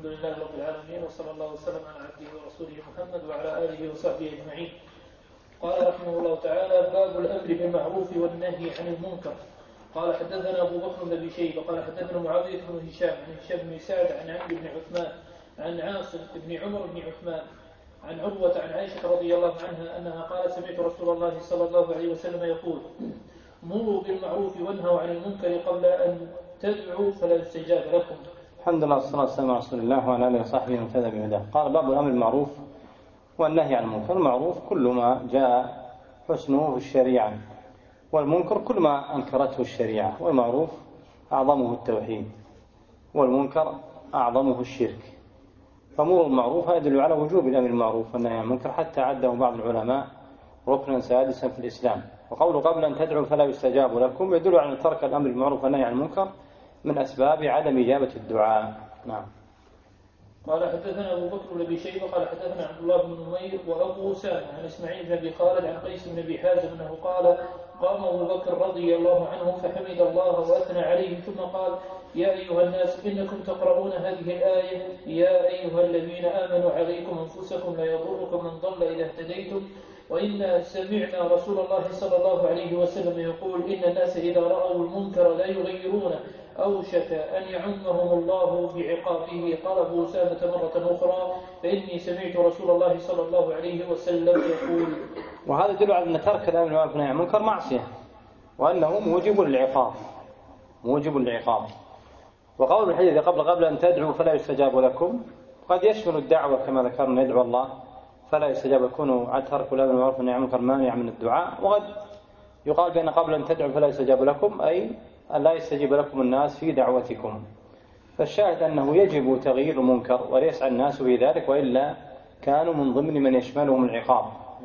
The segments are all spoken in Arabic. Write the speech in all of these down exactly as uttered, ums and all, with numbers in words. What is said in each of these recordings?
لله رب العالمين، وصلى الله وسلم على عبده ورسوله محمد وعلى آله وصحبه أجمعين. قال رحمه الله تعالى: باب الأمر بالمعروف والنهي عن المنكر. قال حدثنا أبو بكر بن أبي شيبة قال حدثنا معاوية بن هشام عن هشام بن سعد عن عمرو بن عثمان عن عاصم بن عمر بن عثمان عن عروة عن عائشة رضي الله عنها أنها قالت: سمعت رسول الله صلى الله عليه وسلم يقول: مروا بالمعروف وانهوا عن المنكر قبل أن تدعوا فلا يستجاب لكم. الحمد لله والصلاة والسلام على رسول الله وعلى آله وصحبه ومن اهتدى بهداه. قال: باب الأمر بالمعروف والنهي عن المنكر. المعروف كل ما جاء حسنه في الشريعة، والمنكر كل ما أنكرته الشريعة، والمعروف أعظمه التوحيد، والمنكر أعظمه الشرك. فأمور المعروف يدل على وجوب الأمر بالمعروف والنهي عن المنكر، حتى عده بعض العلماء ركنا سادسا في الإسلام. وقوله قبل أن تدعوا فلا يستجاب لكم يدل على ترك الأمر بالمعروف والنهي عن المنكر من أسباب عدم إجابة الدعاء. نعم. قال حدثنا أبو بكر بن أبي شيبة قال حدثنا عبد الله بن نمير وأبو أسامة عن إسماعيل بن أبي خالد عن قيس بن أبي حازم أنه قال: قام أبو بكر رضي الله عنه فحمد الله وأثنى عليه ثم قال: يا أيها الناس إنكم تقرؤون هذه الآية: يا أيها الذين آمنوا عليكم أنفسكم لا يضركم من ضل إذا اهتديتم، وإنا سمعنا رسول الله صلى الله عليه وسلم يقول: إن الناس إذا رأوا المنكر لا يغيرونه أوشك أن يعمهم الله بعقابه. قال أبو أسامة مرة أخرى: فإني سمعت رسول الله صلى الله عليه وسلم يقول. وهذا يدل على أن ترك الأمر بالمعروف والنهي عن المنكر معصية، وأنه موجب للعقاب موجب للعقاب. وقول الحديث قبل قبل أن تدعوا فلا يستجاب لكم قد يشمل الدعوة كما ذكرنا: يدعو الله فلا يستجاب، يكون عن ترك الأمر بالمعروف والنهي عن المنكر مانع من الدعاء. وقد يقال بأن قبل أن تدعوا فلا يستجاب لكم أي أن لا يستجيب لكم الناس في دعوتكم. فالشاهد أنه يجب تغيير المنكر وليسعى الناس بذلك، وإلا كانوا من ضمن من يشملهم العقاب.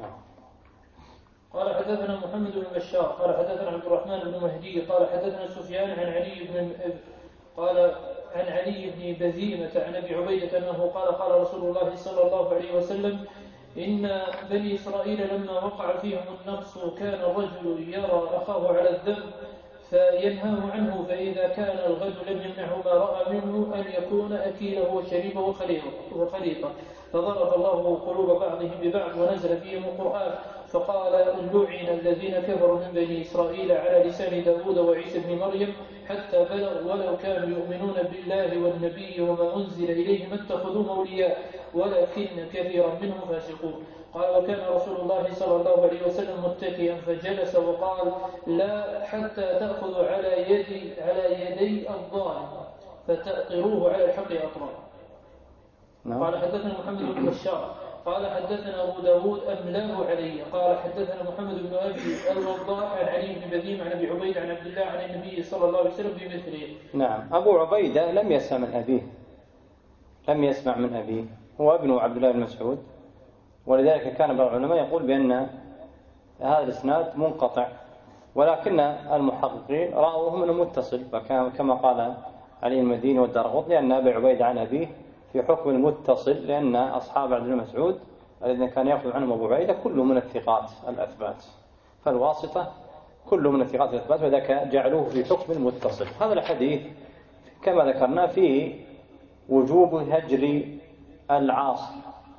قال حدثنا محمد بن بشار قال حدثنا عبد الرحمن بن مهدي قال حدثنا سفيان عن علي بن قال عن علي بن بزيمة عن أبي عبيدة أنه قال: قال رسول الله صلى الله عليه وسلم: إن بني إسرائيل لما وقع فيهم النقص كان الرجل يرى أخاه على الذنب فينهاه عنه، فإذا كان الغد لم يمنعه ما رأى منه أن يكون أكيله وشريبه وخليطه، فضرب الله قلوب بعضهم ببعض ونزل فيهم القرآن، فقال: لعن الذين كفروا من بني إسرائيل على لسان داود وعيسى بن مريم حتى بلغ ولو كانوا يؤمنون بالله والنبي وما أنزل إليه ما اتخذوه أولياء ولكن كثيرا منهم فاسقون. قال: وكان رسول الله صلى الله عليه وسلم متكئا فجلس وقال: لا حتى تأخذوا على يدي على يدي الظالم فتأطروه على الحق أطرا. قال حدثنا محمد بن بشار قال حدثنا أبو داود أملاه علي قال حدثنا محمد بن أبي الوضاح عن علي بن بذيم عن أبي عبيد عن عبد الله عن النبي صلى الله عليه وسلم بمثله. نعم. أبو عبيدة لم يسمع من أبيه لم يسمع من أبيه هو ابن عبد الله بن مسعود، ولذلك كان بعض العلماء يقول بأن هذا الإسناد منقطع، ولكن المحققين رأوه منه متصل، كما قال علي المديني والدارقطني لأن أبي عبيدة عن أبيه في حكم المتصل، لأن أصحاب عبد الله مسعود الذين كان يأخذ عنهم أبو عبيدة كله من الثقات الأثبات، فالواسطة كله من الثقات الأثبات، وذلك جعلوه في حكم المتصل. هذا الحديث كما ذكرنا فيه وجوب هجر العاصي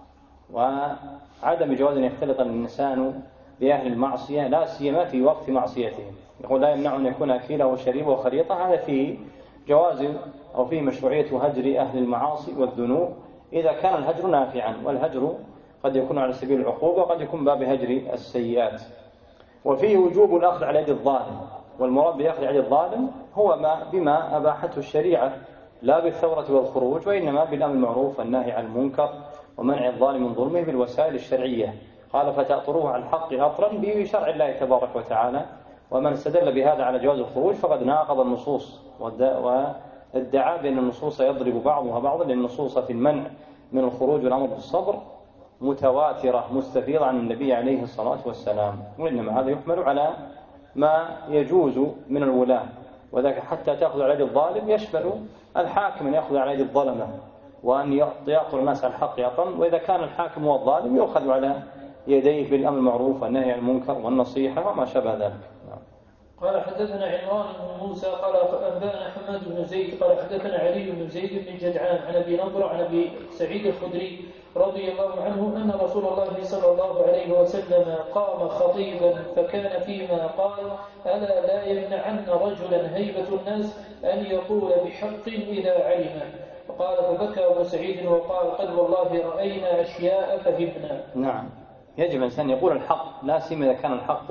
وعدم جواز أن يختلط الإنسان بأهل المعصية، لا سيما في وقت معصيتهم. يقول: لا يمنع أن يكون أكيله وشريبه وخليطه. هذا فيه جواز أو فيه مشروعية هجر أهل المعاصي والذنوب إذا كان الهجر نافعا، والهجر قد يكون على سبيل العقوبة وقد يكون باب هجر السيئات. وفيه وجوب الأخذ على يد الظالم، والمراد بأخذ على يد الظالم هو ما بما أباحته الشريعة، لا بالثورة والخروج، وإنما بالأمر بالمعروف والنهي عن المنكر ومنع الظالم من ظلمه بالوسائل الشرعية. قال: فتأطروه على الحق أطرا بشرع الله تبارك وتعالى. ومن استدل بهذا على جواز الخروج فقد ناقض النصوص وادعى بأن النصوص يضرب بعضها بعضا، لأن النصوص في المنع من الخروج والأمر بالصبر متواترة مستفيضة عن النبي عليه الصلاة والسلام، وإنما هذا يحمل على ما يجوز من الولاة، وذلك حتى تأخذ على يد الظالم يشمل الحاكم أن يأخذ على يد الظلمة وأن يأطر الناس على الحق أطرا، وإذا كان الحاكم هو الظالم يؤخذ على يديه بالأمر المعروف والنهي عن المنكر والنصيحة وما شابه ذلك. قال حدثنا عمران بن موسى قال أنبأنا حماد بن زيد قال حدثنا علي بن زيد بن جدعان عن أبي نضر عن أبي سعيد الخدري رضي الله عنه أن رسول الله صلى الله عليه وسلم قام خطيبا فكان فيما قال: ألا لا يمنعن رجلا هيبة الناس أن يقول بحق إذا علم. فقال فبكى أبو سعيد وقال: قد والله رأينا أشياء فهمنا. نعم، يجب الإنسان يقول الحق، لا سيما إذا كان الحق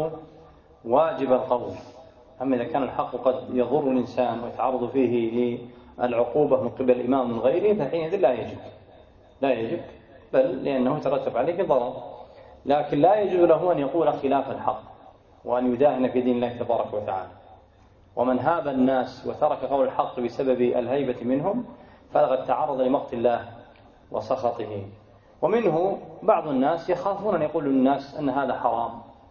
واجب القول. أما إذا كان الحق قد يضر الإنسان ويتعرض فيه للعقوبة من قبل الإمام من غيره فحينئذ لا يجب لا يجب بل لأنه يترتب عليه ضرر. لكن لا يجوز له أن يقول خلاف الحق وأن يداهن في دين الله تبارك وتعالى. ومن هاب الناس وترك قول الحق بسبب الهيبة منهم فقد تعرض لمقت الله وسخطه. ومنه بعض الناس يخافون أن يقولوا للناس أن هذا حرام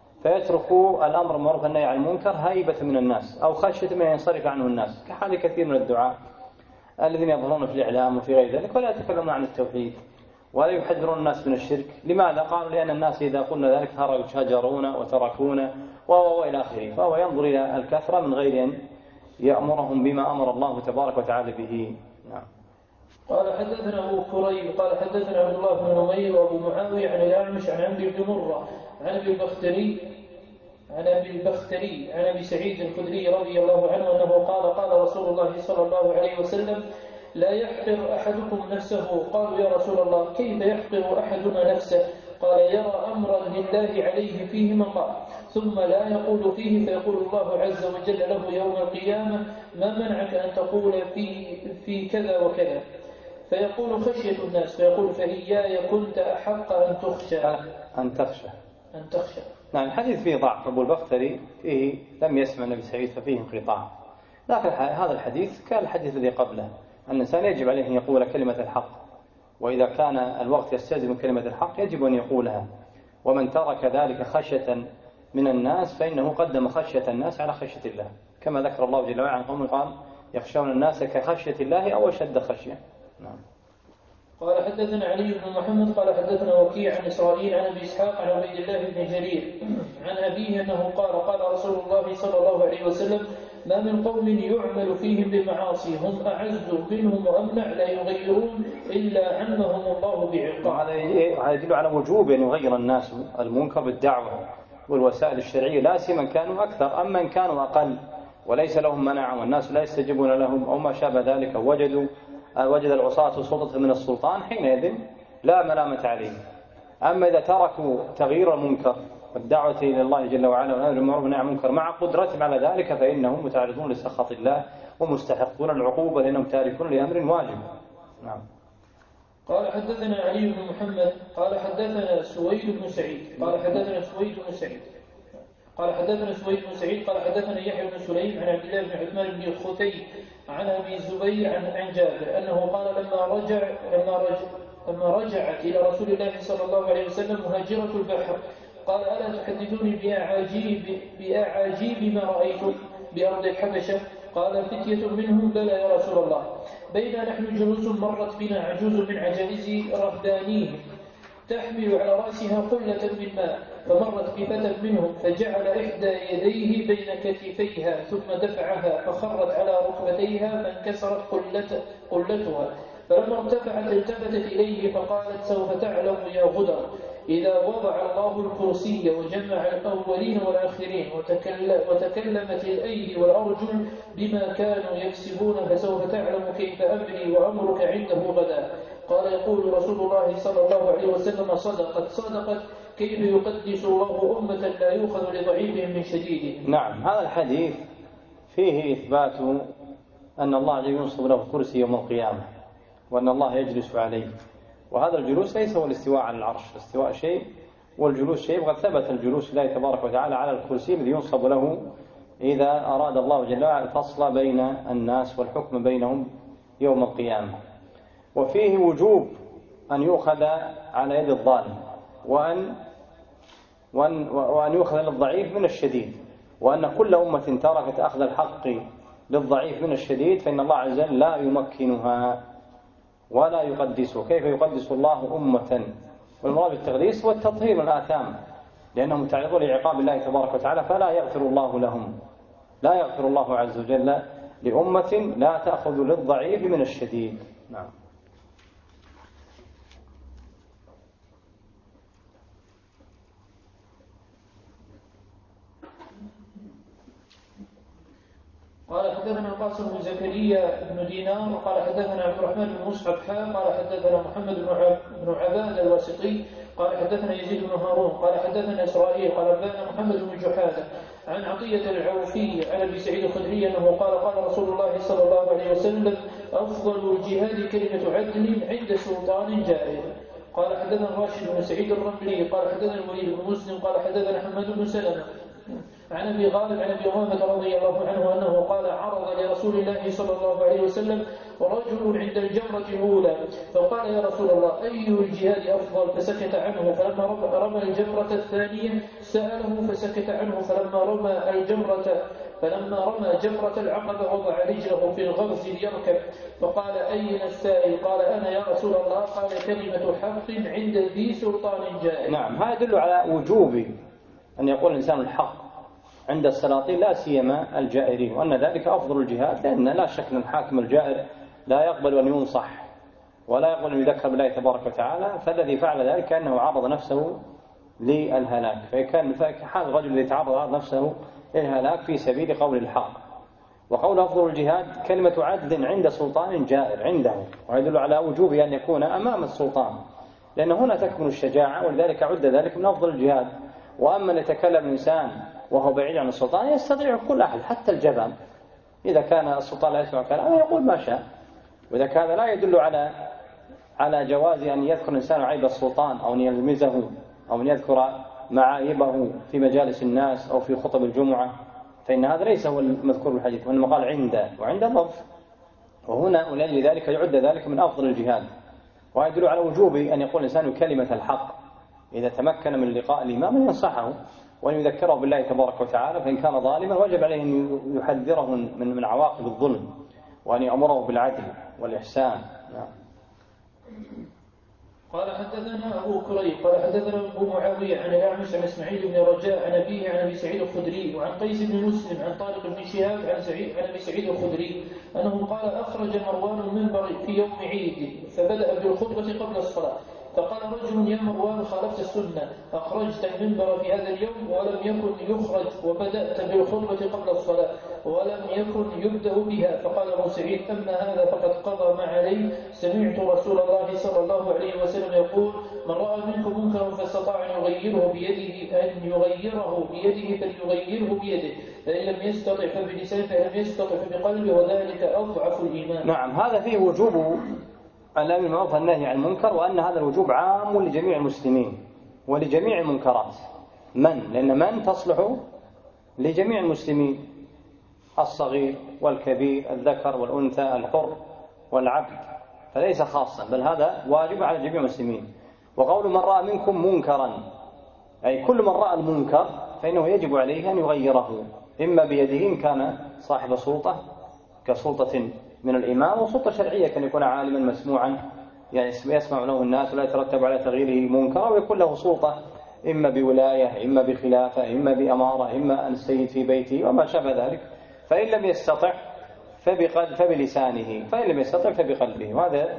فيتركوا الأمر بالمعروف والنهي عن المنكر هيبة من الناس أو خشية من ينصرف عنه الناس، كحال كثير من الدعاة الذين يظهرون في الإعلام وفي غير ذلك ولا يتكلمون عن التوحيد ولا يحذرون الناس من الشرك. لماذا؟ قالوا لأن الناس إذا قلنا ذلك هجرون وتركون وإلى آخره. فهو ينظر إلى الكثرة من غير أن يأمرهم بما أمر الله تبارك وتعالى به. نعم. قال حدثنا أبو كريب قال حدثنا عبد الله بن نمير وأبو معاوية عن الأعمش عن عمرو بن مرة عن أبي البختري عن أبي البختري عن أبي سعيد الخدري رضي الله عنه أنه قال: قال رسول الله صلى الله عليه وسلم: لا يحقر أحدكم نفسه. قالوا: يا رسول الله كيف يحقر أحدنا نفسه؟ قال: يرى أمرا لله عليه فيه مقام ثم لا يقول فيه فيقول الله عز وجل له يوم القيامة: ما منعك أن تقول في, في كذا وكذا؟ فيقول: خشية الناس. فيقول: فإياي كنت أحق أن تخشى أن تخشى أن تخشى. نعم. الحديث فيه ضعف. أبو البختري فيه لم يسمع النبي سعيد ففيه انقطاع، لكن هذا الحديث كالحديث الذي قبله أن الإنسان يجب عليه أن يقول كلمة الحق، وإذا كان الوقت يستلزم كلمة الحق يجب أن يقولها. ومن ترك ذلك خشية من الناس فإنه قدم خشية الناس على خشية الله، كما ذكر الله جل وعلا عن قوم قال: يخشون الناس كخشية الله أو أشد خشية. نعم. قال حدثنا علي بن محمد قال حدثنا وكيع عن إسرائيل عن أبي إسحاق عن عبيد الله بن جرير عن أبيه أنه قال: قال رسول الله صلى الله عليه وسلم: ما من قوم يعمل فيهم بالمعاصي هم أعز منهم وأمنع لا يغيرون إلا عمهم الله بعقاب. هذا يدل على وجوب أن يغير الناس المنكر بالدعوة والوسائل الشرعية، لا سيما كانوا أكثر. أما إن كانوا أقل وليس لهم منع والناس لا يستجيبون لهم أو ما شابه ذلك وجدوا وجد العصاة سلطة من السلطان حينئذ لا ملامة عليهم. أما إذا تركوا تغيير المنكر والدعوة إلى الله جل وعلا والأمر بالمعروف والنهي عن المنكر مع قدرتهم على ذلك فإنهم متعرضون لسخط الله ومستحقون العقوبة لأنهم تاركون لأمر واجب. نعم. قال حدثنا علي بن محمد قال حدثنا سويد بن سعيد قال حدثنا سويد بن سعيد قال حدثنا سويد بن سعيد قال حدثنا يحيى بن سليم عن عبد الله بن عثمان بن الخثي عن أبي الزبير عن عن جابر أنه قال: لما رجع لما رجع لما رجعت إلى رسول الله صلى الله عليه وسلم مهاجرة البحر قال: ألا تحدثوني بأعاجيب بأعاجيب ما رأيتم بأرض الحبشة؟ قال: فتية منهم: بلى يا رسول الله. بين نحن جلوس مرت بنا عجوز من عجائز رهبانيهم تحمل على رأسها قلة من ماء، فمرت بفتى منهم فجعل إحدى يديه بين كتفيها ثم دفعها فخرت على ركبتيها فانكسرت قلت قلتها، فلما ارتفعت التفتت إليه فقالت: سوف تعلم يا غدر إذا وضع الله الكرسي وجمع الأولين والآخرين وتكلمت الأيدي والأرجل بما كانوا يكسبون فسوف تعلم كيف أمري وأمرك عنده غدا. قال: يقول رسول الله صلى الله عليه وسلم: صدقت صدقت كيف يقدس الله أمة لا يؤخذ لضعيفهم من شديد. نعم. هذا الحديث فيه إثبات أن الله ينصب له الكرسي يوم القيامة وأن الله يجلس عليه، وهذا الجلوس ليس هو الاستواء على العرش، الاستواء شيء والجلوس شيء. وقد ثبت الجلوس لله تبارك وتعالى على الكرسي الذي ينصب له إذا أراد الله جل وعلا الفصل بين الناس والحكم بينهم يوم القيامة. وفيه وجوب أن يؤخذ على يد الظالم وأن, وأن, وأن يؤخذ للضعيف من الشديد، وأن كل أمة تركت أخذ الحق للضعيف من الشديد فإن الله عز وجل لا يمكنها ولا يقدسه. كيف يقدس الله أمة؟ والمراد بالتقديس هو التطهير من الآثام، لأنهم متعرضون لعقاب الله تبارك وتعالى فلا يغفر الله لهم. لا يغفر الله عز وجل لأمة لا تأخذ للضعيف من الشديد. نعم. قال حدثنا القاسم بن زكريا بن دينار قال حدثنا عبد الرحمن بن مصعب قال حدثنا محمد بن عباد الواسطي قال حدثنا يزيد بن هارون قال حدثنا إسرائيل قال أنبأنا محمد بن جحادة عن عطية العوفي عن أبي سعيد الخدري أنه قال قال رسول الله صلى الله عليه وسلم أفضل الجهاد كلمة عدل عند سلطان جائر. قال حدثنا راشد بن سعيد الرملي قال حدثنا الوليد بن مسلم قال حدثنا حماد بن سلمة عن ابي غالب عن ابي امامه رضي الله عنه انه قال عرض لرسول الله صلى الله عليه وسلم رجل عند الجمره الاولى فقال يا رسول الله اي الجهاد افضل فسكت عنه فلما رمى الجمره الثانيه ساله فسكت عنه فلما رمى الجمره فلما رمى جمرة العقبة وضع رجله في الغرز ليركب فقال أين السائل؟ قال أنا يا رسول الله. قال كلمة حق عند ذي سلطان جائر. نعم. هذا يدل على وجوب أن يقول الإنسان الحق عند السلاطين لا سيما الجائرين، وأن ذلك أفضل الجهاد، لأن لا شك أن الحاكم الجائر لا يقبل أن ينصح ولا يقبل أن يذكر بالله تبارك وتعالى، فالذي فعل ذلك أنه عرض نفسه للهلاك، فكان حال الرجل الذي تعرض عرض نفسه للهلاك في سبيل قول الحق. وقول أفضل الجهاد كلمة عدل عند سلطان جائر عنده، ويدل على وجوب أن يكون أمام السلطان، لأن هنا تكمن الشجاعة، ولذلك عد ذلك من أفضل الجهاد. وأما أن يتكلم الإنسان وهو بعيد عن السلطان يستطيع كل أحد حتى الجبان، إذا كان السلطان لا يسمع كلامه يقول ما شاء، وإذا كان لا يدل على على جواز أن يذكر الإنسان عيب السلطان أو أن يلمزه أو أن يذكر معايبه في مجالس الناس أو في خطب الجمعة، فإن هذا ليس هو المذكور في الحديث، وإنما قال عند وعند اللفظ، وهنا ولأجل ذلك يعد ذلك من أفضل الجهاد. ويدل على وجوب أن يقول الإنسان كلمة الحق إذا تمكن من لقاء الإمام أن ينصحه وأن يذكره بالله تبارك وتعالى، فإن كان ظالما وجب عليه أن يحذره من من عواقب الظلم وأن يأمره بالعدل والإحسان. نعم. قال حدثنا أبو كريب قال حدثنا أبو معاوية عن الأعمش عن إسماعيل بن رجاء عن أبيه عن أبي سعيد الخدري وعن قيس بن مسلم عن طارق بن شهاب عن سعيد عن أبي سعيد الخدري أنه قال أخرج مروان المنبر في يوم عيد فبدأ بالخطبة قبل الصلاة، فقال رجل يا مروان خالفت السنة، أخرجت المنبر في هذا اليوم ولم يكن يخرج، وبدأت بالخطبة قبل الصلاة ولم يكن يبدأ بها. فقال أبو سعيد أما هذا فقد قضى ما عليه، سمعت رسول الله صلى الله عليه وسلم يقول من رأى منكم منكرا فاستطاع أن يغيره بيده أن يغيره بيده فليغيره بيده، فإن لم يستطع فبلسانه، فإن لم يستطع فبقلبه، وذلك أضعف الإيمان. نعم. هذا فيه وجوب الأمر بالمعروف والنهي عن المنكر، وأن هذا الوجوب عام لجميع المسلمين ولجميع المنكرات. من لأن من تصلح لجميع المسلمين، الصغير والكبير، الذكر والأنثى، الحر والعبد، فليس خاصا، بل هذا واجب على جميع المسلمين. وقول من رأى منكم منكرا أي كل من رأى المنكر فإنه يجب عليه أن يغيره، إما بيده إن كان صاحب سلطة كسلطة من الإمام، وسلطة شرعية كان يكون عالما مسموعا يعني يسمع له الناس ولا يترتب على تغييره منكرا، ويكون له سلطة إما بولاية إما بخلافة إما بأمارة إما أن السيد في بيته وما شابه ذلك. فإن لم يستطع فبلسانه، فإن لم يستطع فبقلبه، وهذا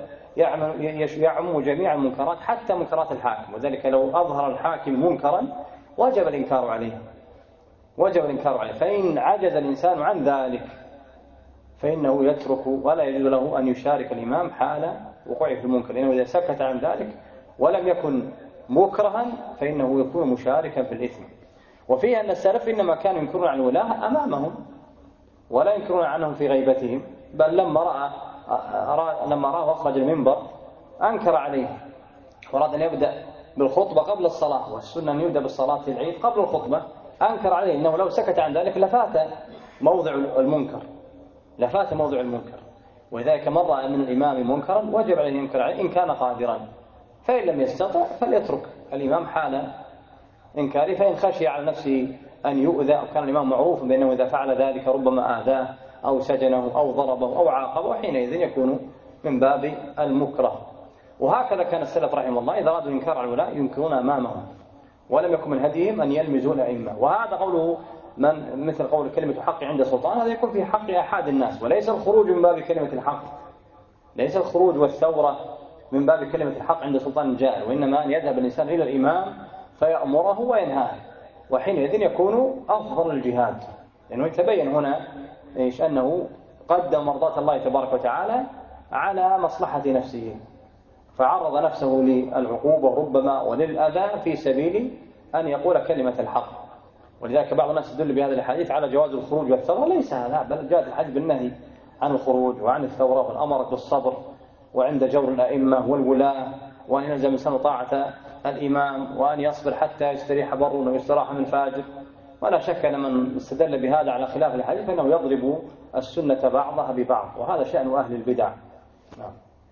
يعم جميع المنكرات حتى منكرات الحاكم. وذلك لو أظهر الحاكم منكرا وجب الإنكار عليه وجب الإنكار عليه فإن عجز الإنسان عن ذلك فإنه يترك ولا يجوز له أن يشارك الإمام حال وقوعه في المنكر، لأنه إذا سكت عن ذلك ولم يكن مكرها فإنه يكون مشاركا في الإثم. وفيه أن السلف إنما كانوا ينكرون عن الولاة أمامهم ولا ينكرون عنهم في غيبتهم، بل لما رأى لما رأى أخرج المنبر أنكر عليه وراد أن يبدأ بالخطبة قبل الصلاة، والسنة أن يبدأ بالصلاة في العيد قبل الخطبة، أنكر عليه إنه لو سكت عن ذلك لفات موضع المنكر لفات موضع المنكر ولذلك من رأى من الإمام منكرا وجب عليه ينكر عليه إن كان قادرا، فإن لم يستطع فليترك الإمام حال إنكاره، فإن خشي على نفسه أن يؤذى أو كان الإمام معروف بأنه إذا فعل ذلك ربما آذاه أو سجنه أو ضربه أو عاقبه، حينئذ يكون من باب المكره. وهكذا كان السلف رحمه الله إذا أرادوا إنكار على الولاء ينكرون أمامهم، ولم يكن من هديهم أن يلمزوا الأئمة. وهذا قوله من مثل قول كلمة حق عند سلطان، هذا يكون في حق أحد الناس، وليس الخروج من باب كلمة الحق، ليس الخروج والثورة من باب كلمة الحق عند سلطان جائر، وإنما أن يذهب الإنسان إلى الإمام فيأمره وينهاه، وحينئذ يكون أفضل الجهاد، لأنه يعني يتبين هنا إيش أنه قدم مرضاة الله تبارك وتعالى على مصلحة نفسه، فعرض نفسه للعقوبة ربما وللأذى في سبيل أن يقول كلمة الحق. ولذلك بعض الناس يدل بهذا الحديث على جواز الخروج والثورة، ليس هذا، بل جاء الحديث بالنهي عن الخروج وعن الثورة، والأمر بالصبر وعند جور الأئمة والولاة، وأن يلزم الإنسان طاعة الإمام، وأن يصبر حتى يستريح بر ويستراح من فاجر. ولا شك أن من استدل بهذا على خلاف الحديث أنه يضرب السنة بعضها ببعض، وهذا شأن أهل البدع. نعم.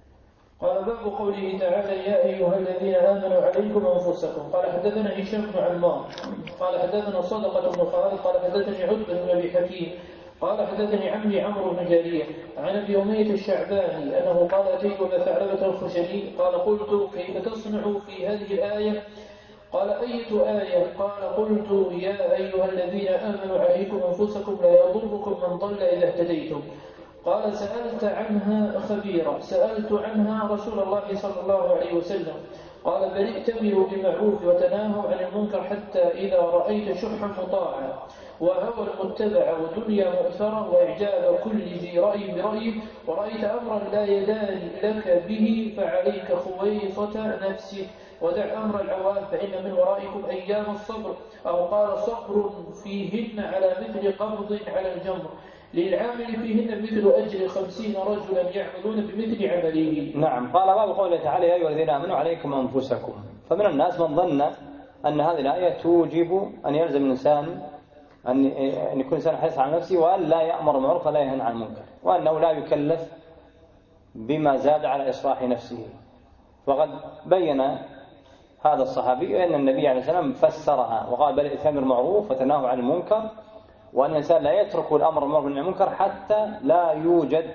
قال باب قوله تعالى يا أيها الذين آمنوا عليكم أنفسكم. قال حدثنا هشام بن عمار قال حدثنا صدقة بن خالد قال حدثني عتبة بن أبي حكيم قال حدثني عمي عمرو بن جارية عن أبي أمية الشعباني أنه قال أتيت أبا ثعلبة الخشني قال قلت كيف تصنع في هذه الآية؟ قال أية آية؟ قال قلت يا أيها الذين آمنوا عليكم أنفسكم لا يضركم من ضل إذا اهتديتم. قال سألت عنها خبيرا، سألت عنها رسول الله صلى الله عليه وسلم. قال بل ائتمروا بالمعروف وتناهوا عن المنكر حتى إذا رأيت شحا مطاعا وهوى المتبع ودنيا مؤثرة وإعجاب كل ذي رأي برأيه ورأيت أمرا لا يدان لك به فعليك خويصة نفسك ودع أمر العوام فإن من ورائكم أيام الصبر، أو قال صبر فيهن على مثل قبض على الجمر للعامل فيهن مثل أجر خمسين رجلا يعملون بمثل عمله. نعم. قال باب قوله تعالى يا أيها الذين آمنوا عليكم أنفسكم. فمن الناس من ظن أن هذه الآية توجب أن يلزم الإنسان أن يكون الإنسان حريص على نفسه وأن لا يأمر بالمعروف ولا ينهى عن المنكر، وأنه لا يكلف بما زاد على إصلاح نفسه. وقد بين هذا الصحابي أن النبي عليه السلام فسرها وقال بل ائتمروا بالمعروف وتناهوا عن المنكر، وأن الإنسان لا يترك الأمر بالمعروف والنهي عن المنكر حتى لا يوجد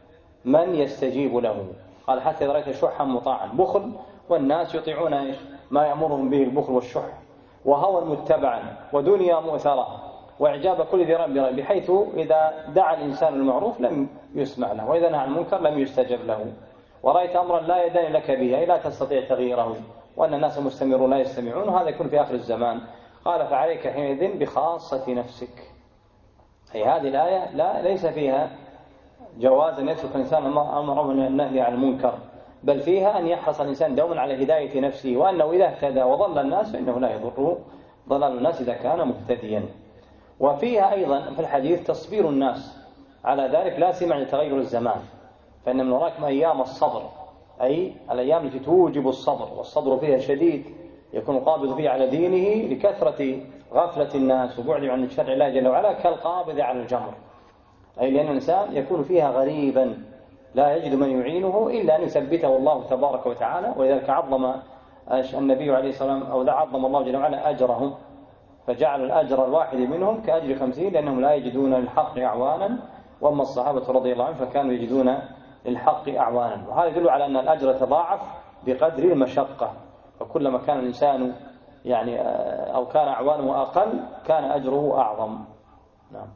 من يستجيب له. قال حتى إذا رأيت شحا مطاعا، بخل والناس يطيعون إيش ما يأمرهم به البخل والشح، وهوى متبعا ودنيا مؤثرة وإعجاب كل ذي رأي برأي، بحيث إذا دعا الإنسان المعروف لم يسمع له، وإذا نهى عن المنكر لم يستجب له، ورأيت أمرا لا يدان لك به أي لا تستطيع تغييره، وأن الناس مستمرون لا يستمعون، وهذا يكون في آخر الزمان. قال فعليك حينئذ بخاصة نفسك. أي هذه الآية لا ليس فيها جواز أن يترك الإنسان الأمر والنهي عن المنكر، بل فيها أن يحرص الإنسان دوما على هداية نفسه، وأنه إذا اهتدى وضل الناس فإنه لا يضره ضلال الناس إذا كان مهتديا. وفيها أيضا في الحديث تصبير الناس على ذلك لا سيما لتغير الزمان، فإن من وراكم أيام الصبر، أي الأيام التي توجب الصبر، والصبر فيها شديد يكون القابض فيه على دينه لكثرة غفلة الناس وبعدهم عن شرع الله جل وعلا كالقابض على الجمر، أي لأن الإنسان يكون فيها غريبا لا يجد من يعينه إلا أن يثبته الله تبارك وتعالى. ولذلك عظم النبي عليه الصلاة والسلام أو عظم الله جل وعلا أجرهم، فجعل الأجر الواحد منهم كأجر خمسين، لأنهم لا يجدون للحق أعوانا، وأما الصحابة رضي الله عنهم فكانوا يجدون للحق أعوانا. وهذا يدل على أن الأجر يتضاعف بقدر المشقة، فكلما كان الإنسان يعني أو كان أعوانه أقل كان أجره أعظم. نعم.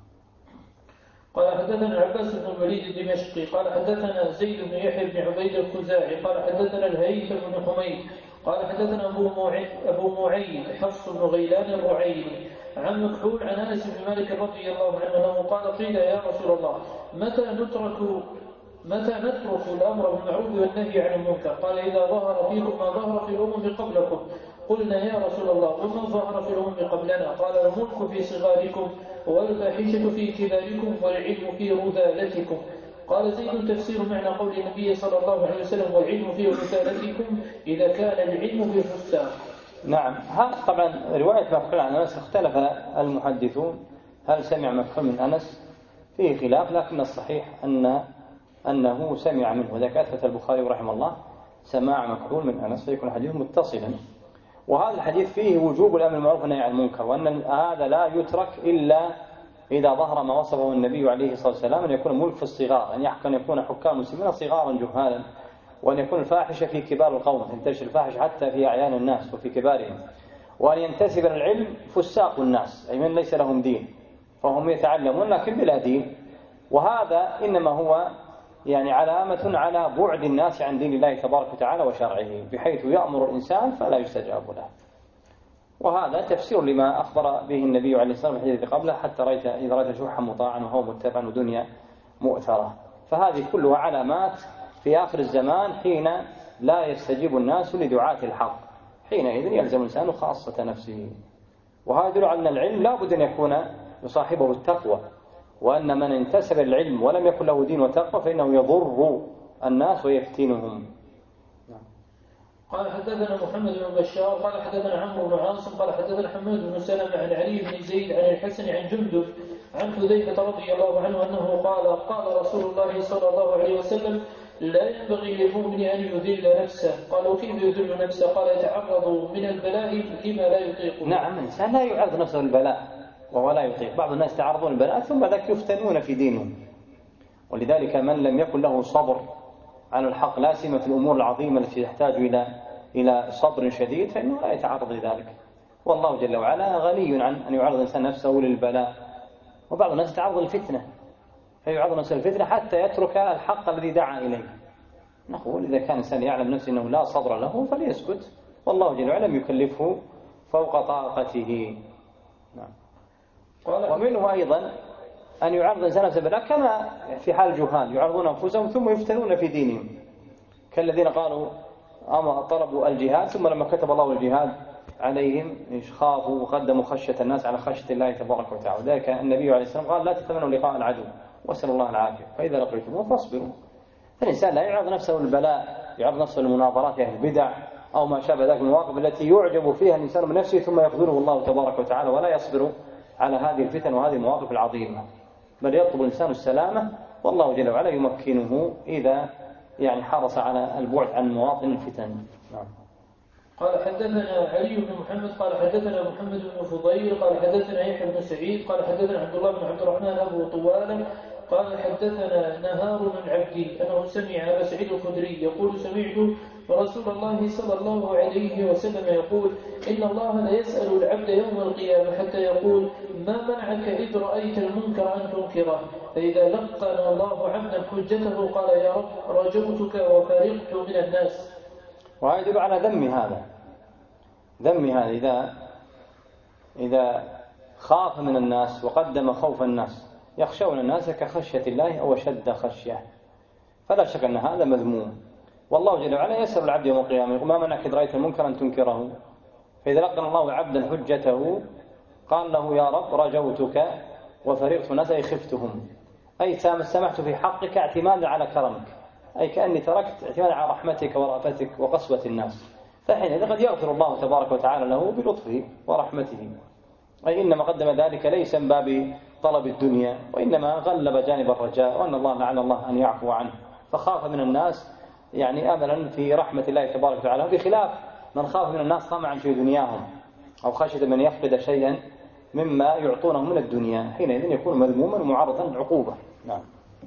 قال حدثنا العباس بن الوليد الدمشقي قال حدثنا زيد بن يحيى بن عبيد الخزاعي قال حدثنا الهيثم بن حميد قال حدثنا أبو معين حفص بن غيلان الرعيلي عن مكحول عن أنس بن مالك رضي الله عنه أنه قال قيل يا رسول الله متى نترك متى نترك الأمر بالمعروف والنهي عن المنكر؟ قال إذا ظهر فيكم ما ظهر في الأمم قبلكم. قلنا يا رسول الله وما ظهر في الأمم قبلنا؟ قال الملك في صغاركم والفاحشة في كباركم والعلم في رذالتكم. قال زيد تفسير معنى قول النبي صلى الله عليه وسلم والعلم في رذالتكم إذا كان العلم في الفساق. نعم. ها طبعا رواية مكحول عن أنس اختلف المحدثون هل سمع مكحول من أنس، فيه خلاف، لكن الصحيح أن أنه سمع منه، وذلك أثبت البخاري رحمه الله سماع مكحول من أنس فيكون الحديث متصلا. وهذا الحديث فيه وجوب الأمر بالمعروف والنهي عن المنكر، وأن هذا لا يترك إلا إذا ظهر ما وصفه النبي عليه الصلاة والسلام أن يكون الملك في الصغار، أن يحكم أن يكون حكام المسلمين صغارا جهالا، وأن يكون الفاحشة في كبار القوم، تنتشر الفاحشة حتى في أعيان الناس وفي كبارهم، وأن ينتسب العلم فساق الناس أي من ليس لهم دين، فهم يتعلمون لكن بلا دين، وهذا إنما هو يعني علامة على بعد الناس عن دين الله تبارك وتعالى وشرعه، بحيث يأمر الإنسان فلا يستجاب له. وهذا تفسير لما أخبر به النبي عليه الصلاة والسلام في الحديث قبله: حتى رأيت إذا رأيت شحا مطاعا وهو متبعا ودنيا مؤثرة. فهذه كلها علامات في آخر الزمان حين لا يستجيب الناس لدعاة الحق، حينئذ يلزم الإنسان خاصة نفسه. وهذا يدل على أن العلم لا بد أن يكون يصاحبه التقوى، وأن من انتسب العلم ولم يكن له دين وتقوى فإنه يضر الناس ويفتنهم. قال حدثنا محمد بن بشار قال حدثنا عمرو بن عاصم قال حدثنا حماد بن سلمة عن علي بن زيد عن الحسن عن جندب عن حذيفة رضي الله عنه أنه قال قال رسول الله صلى الله عليه وسلم: لا ينبغي للمؤمن أن يذل نفسه. قال: وكيف يذل نفسه؟ قال: يتعرض من البلاء لما لا يطيق. نعم، الإنسان لا يعرض نفسه للبلاء وهو لا يطيق. بعض الناس يتعرضون للبلاء ثم ذاك يفتنون في دينهم، ولذلك من لم يكن له صبر على الحق لا سيما في الأمور العظيمة التي تحتاج إلى إلى صبر شديد فإنه لا يتعرض لذلك. والله جل وعلا غني عن أن يعرض الإنسان نفسه للبلاء. وبعض الناس يتعرض للفتنة فيعرض نفسه للفتنة حتى يترك الحق الذي دعا إليه. نقول إذا كان الإنسان يعلم نفسه أنه لا صبر له فليسكت، والله جل وعلا يكلفه فوق طاقته. نعم. ومنه أيضا أن يعرض الإنسان نفسه بالبلاء كما في حال الجهال يعرضون أنفسهم ثم يفتنون في دينهم، كالذين قالوا أما طلبوا الجهاد ثم لما كتب الله الجهاد عليهم خافوا وقدموا خشية الناس على خشية الله تبارك وتعالى. وذلك النبي عليه السلام قال: لا تتمنوا لقاء العدو واسألوا الله العافية، فإذا لقيتموه فاصبروا. فالإنسان لا يعرض نفسه للبلاء، يعرض نفسه لمناظرات أهل البدع أو ما شابه ذلك من المواقف التي يعجب فيها الإنسان بنفسه ثم يخذله الله تبارك وتعالى ولا يصبر على هذه الفتن وهذه المواقف العظيمة، بل يطلب الإنسان السلامة، والله جل وعلا يمكنه إذا يعني حرص على البعد عن مواطن الفتن. نعم. قال حدثنا علي بن محمد قال حدثنا محمد بن فضيل قال حدثنا يحيى بن سعيد قال حدثنا عبد الله بن عبد الرحمن أبو طوال قال حدثنا نهار بن عبدي أنه سمع أبا سعيد الخدري يقول: سمعت رسول الله صلى الله عليه وسلم يقول: إن الله لا يسأل العبد يوم القيامة حتى يقول: ما منعك إذ رأيت المنكر أن تنكره؟ فإذا لقن الله عبدا حجته قال: يا رب رجوتك وفرقت من الناس. وهذا يدل على ذم هذا ذم هذا إذا إذا خاف من الناس وقدم خوف الناس، يخشون الناس كخشية الله أو شد خشية، فلا شك أن هذا مذموم. والله جل وعلا يسأل العبد يوم القيامة: يقول: ما منعك إذ رأيت المنكر أن تنكره؟ فإذا لقن الله عبدا حجته قال له: يا رب رجوتك وفرقت الناس، أي خفتهم، أي سمحت في حقك اعتمادا على كرمك، أي كأني تركت اعتمادا على رحمتك ورأفتك وقسوة الناس. فحينئذ قد يغفر الله تبارك وتعالى له بلطفه ورحمته، أي إنما قدم ذلك ليس من باب طلب الدنيا، وإنما غلب جانب الرجاء، وأن الله لعل الله أن يعفو عنه، فخاف من الناس يعني أملا في رحمة الله تبارك وتعالى، بخلاف من خاف من الناس طمعا في دنياهم أو خشية من يفقد شيئا مما يعطونه من الدنيا، حينئذ يكون مذموما معرضا للعقوبة. نعم.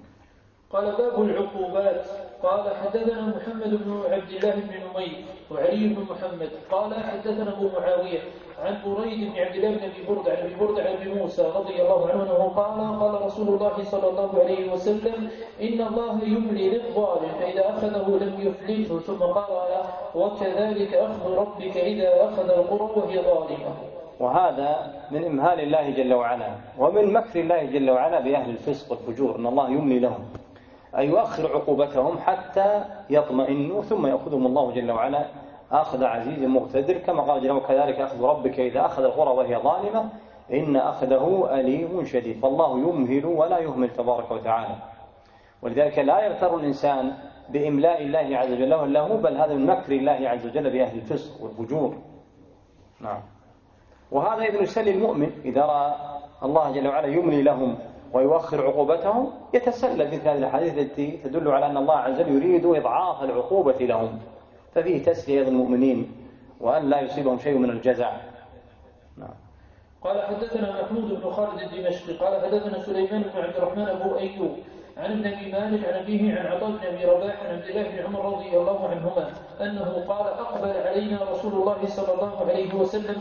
قال: باب العقوبات. قال حدثنا محمد بن عبد الله بن نمير وعلي بن محمد قال حدثنا ابو معاويه عن بريد بن عبد الله بن ابي برده عن ابي برده عن ابي موسى رضي الله عنه انه قال: قال رسول الله صلى الله عليه وسلم: ان الله يملي للظالم فاذا اخذه لم يفلته. ثم قال: وكذلك اخذ ربك اذا اخذ القرى وهي ظالمه. وهذا من إمهال الله جل وعلا ومن مكر الله جل وعلا بأهل الفسق والفجور، أن الله يملي لهم أي يؤخر عقوبتهم حتى يطمئنوا ثم يأخذهم الله جل وعلا أخذ عزيز مقتدر، كما قال جل وعلا: كذلك أخذ ربك إذا أخذ القرى وهي ظالمة إن أخذه أليم شديد. فالله يمهل ولا يهمل تبارك وتعالى، ولذلك لا يغتر الإنسان بإملاء الله عز وجل له، بل هذا من مكر الله عز وجل بأهل الفسق والفجور. نعم. وهذا ابن سل المؤمن إذا رأى الله جل وعلا يملي لهم ويؤخر عقوبتهم يتسلى مثل هذه الحديث التي تدل على أن الله عز وجل يريد إضعاف العقوبة لهم، ففيه تسلية المؤمنين وأن لا يصيبهم شيء من الجزع. نعم. قال حدثنا محمود بن خالد الدمشقي قال حدثنا سليمان بن عبد الرحمن أبو أيوب عن ابن أبي مالك عن أبيه عن عطاء بن أبي رباح عن عبد الله بن عمر رضي الله عنهما أنه قال: أقبل علينا رسول الله صلى الله عليه وسلم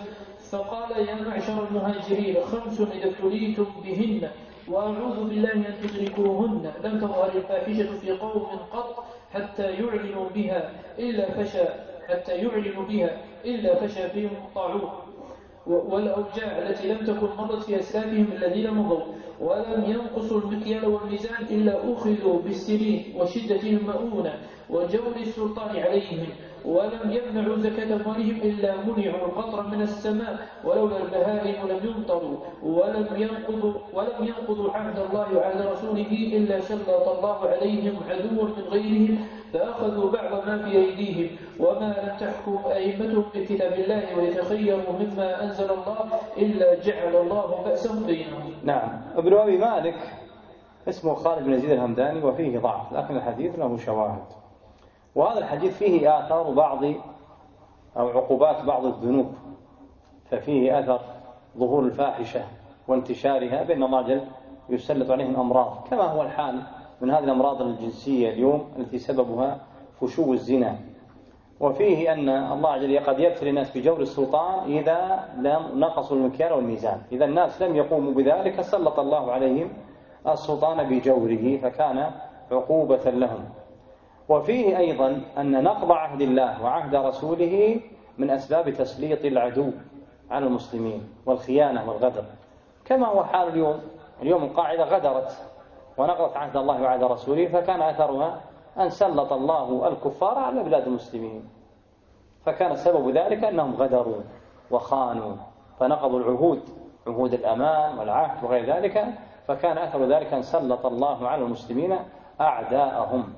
فقال يا معشر المهاجرين خمس إذا ابتليتم بهن وأعوذ بالله أن تدركوهن لم تظهر الفاحشة في قوم قط حتى يعلنوا بها إلا فشى حتى يعلنوا بها إلا فشى فيهم الطاعون والأوجاع التي لم تكن مرت في أسلافهم الذين مضوا ولم ينقصوا المكيال والميزان إلا أخذوا بالسنين وشدة المؤونة وجور السلطان عليهم ولم يمنعوا زكاة أموالهم إلا منعوا القطر من السماء ولولا البهائم لم يمطروا ولم ينقضوا ولم ينقضوا عهد الله وعهد رسوله إلا سلط الله عليهم عدوا من غيرهم فأخذوا بعض ما في أيديهم وما لم تحكم أئمتهم بكتاب الله ويتخيروا مما أنزل الله إلا جعل الله بأسهم بينهم. نعم. ابن أبي مالك اسمه خالد بن يزيد الهمداني وفيه ضعف لكن الحديث له شواهد. وهذا الحديث فيه آثار بعض أو عقوبات بعض الذنوب ففيه أثر ظهور الفاحشة وانتشارها بأن الله جل يسلط عليهم أمراض كما هو الحال من هذه الأمراض الجنسية اليوم التي سببها فشو الزنا. وفيه أن الله جل قد يبتلي الناس بجور السلطان إذا لم نقصوا المكيال والميزان. إذا الناس لم يقوموا بذلك سلط الله عليهم السلطان بجوره فكان عقوبة لهم. وفيه أيضا أن نقض عهد الله وعهد رسوله من أسباب تسليط العدو على المسلمين والخيانة والغدر كما هو حال اليوم. اليوم القاعدة غدرت ونقضت عهد الله وعهد رسوله فكان أثرها أن سلط الله الكفار على بلاد المسلمين فكان سبب ذلك أنهم غدروا وخانوا فنقضوا العهود عهود الأمان والعهد وغير ذلك فكان أثر ذلك أن سلط الله على المسلمين أعداءهم.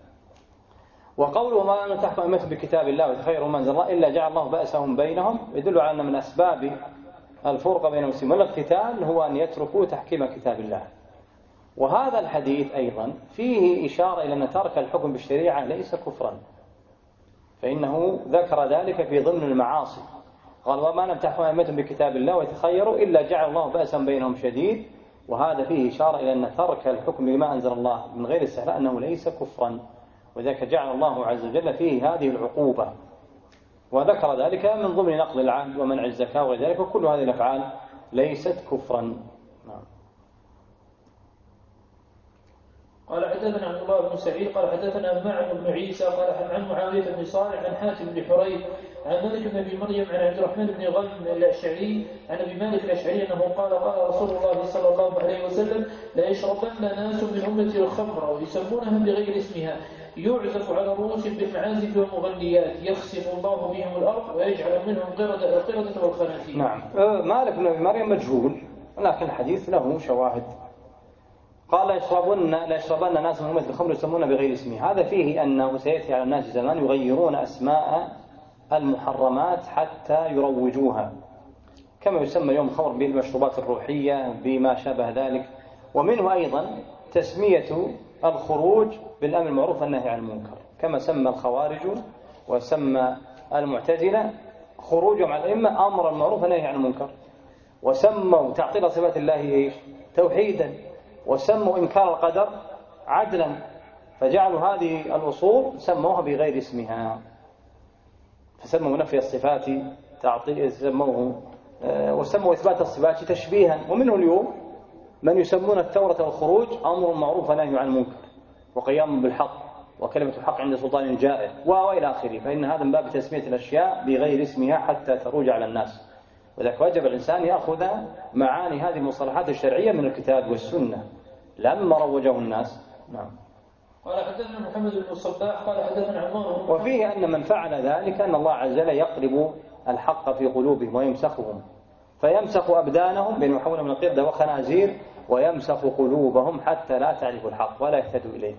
وقوله ما لم تحكم أئمتهم بكتاب الله ويتخيروا ما أنزل الله إلا جعل الله بأسهم بينهم يدل على أن من أسباب الفرقة بين المسلمين والاقتتال هو أن يتركوا تحكيم كتاب الله. وهذا الحديث أيضا فيه إشارة إلى أن ترك الحكم بالشريعة ليس كفرا فإنه ذكر ذلك في ضمن المعاصي قال وما لم تحكم أئمتهم بكتاب الله ويتخيروا إلا جعل الله بأسهم بينهم شديد. وهذا فيه إشارة إلى أن ترك الحكم بما أنزل الله من غير استحلاء أنه ليس كفرا وذلك جعل الله عز وجل فيه هذه العقوبة وذكر ذلك من ضمن نقض العهد ومنع الزكاة وغير ذلك وكل هذه الأفعال ليست كفرا. نعم. قال حدثنا عبد الله بن سعيد قال حدثنا معن بن عيسى قال عن معاوية بن صالح عن حاتم بن حريث عن مالك بن أبي مريم عن عبد الرحمن بن غنم الأشعري عن أبي مالك الأشعري أنه قال قال رسول الله صلى الله عليه وسلم لا يشربن ناس من أمتي الخمر ويسمونها بغير اسمها يعزف على رؤوسهم بالمعازف والمغنيات يخسف الله بهم الأرض ويجعل منهم قردة القردة والخنازير. نعم. مالك بن أبي مريم مجهول لكن الحديث له شواهد. قال لا يشربن لا يشربن ناس من أمة الخمر يسمونها بغير اسمها. هذا فيه أنه سيأتي على الناس زمان يغيرون أسماء المحرمات حتى يروجوها كما يسمى اليوم الخمر بالمشروبات الروحية بما شابه ذلك. ومنه أيضا تسمية الخروج بالأمر المعروف والنهي عن المنكر كما سمى الخوارج وسمى المعتزلة خروجهم على الأئمة أمر المعروف والنهي عن المنكر وسموا تعطيل صفات الله إيش توحيدا وسموا إنكار القدر عدلا فجعلوا هذه الأصول سموها بغير اسمها فسموا نفي الصفات تعطيل سموه وسموا إثبات الصفات تشبيها. ومنه اليوم من يسمون الثورة والخروج أمر معروف ونهي عن المنكر وقيام بالحق وكلمة الحق عند سلطان جائر وإلى آخره. فإن هذا من باب تسمية الأشياء بغير اسمها حتى تروج على الناس وذلك واجب الإنسان يأخذ معاني هذه المصطلحات الشرعية من الكتاب والسنة لما روجه الناس. نعم. قال حدثنا محمد بن الصباح قال حدثنا عمار. وفيه أن من فعل ذلك أن الله عز وجل يقلب الحق في قلوبهم ويمسخهم فيمسخ أبدانهم بأن يحولهم من القردة وخنازير ويمسخ قلوبهم حتى لا تعرف الحق ولا يهتدوا إليه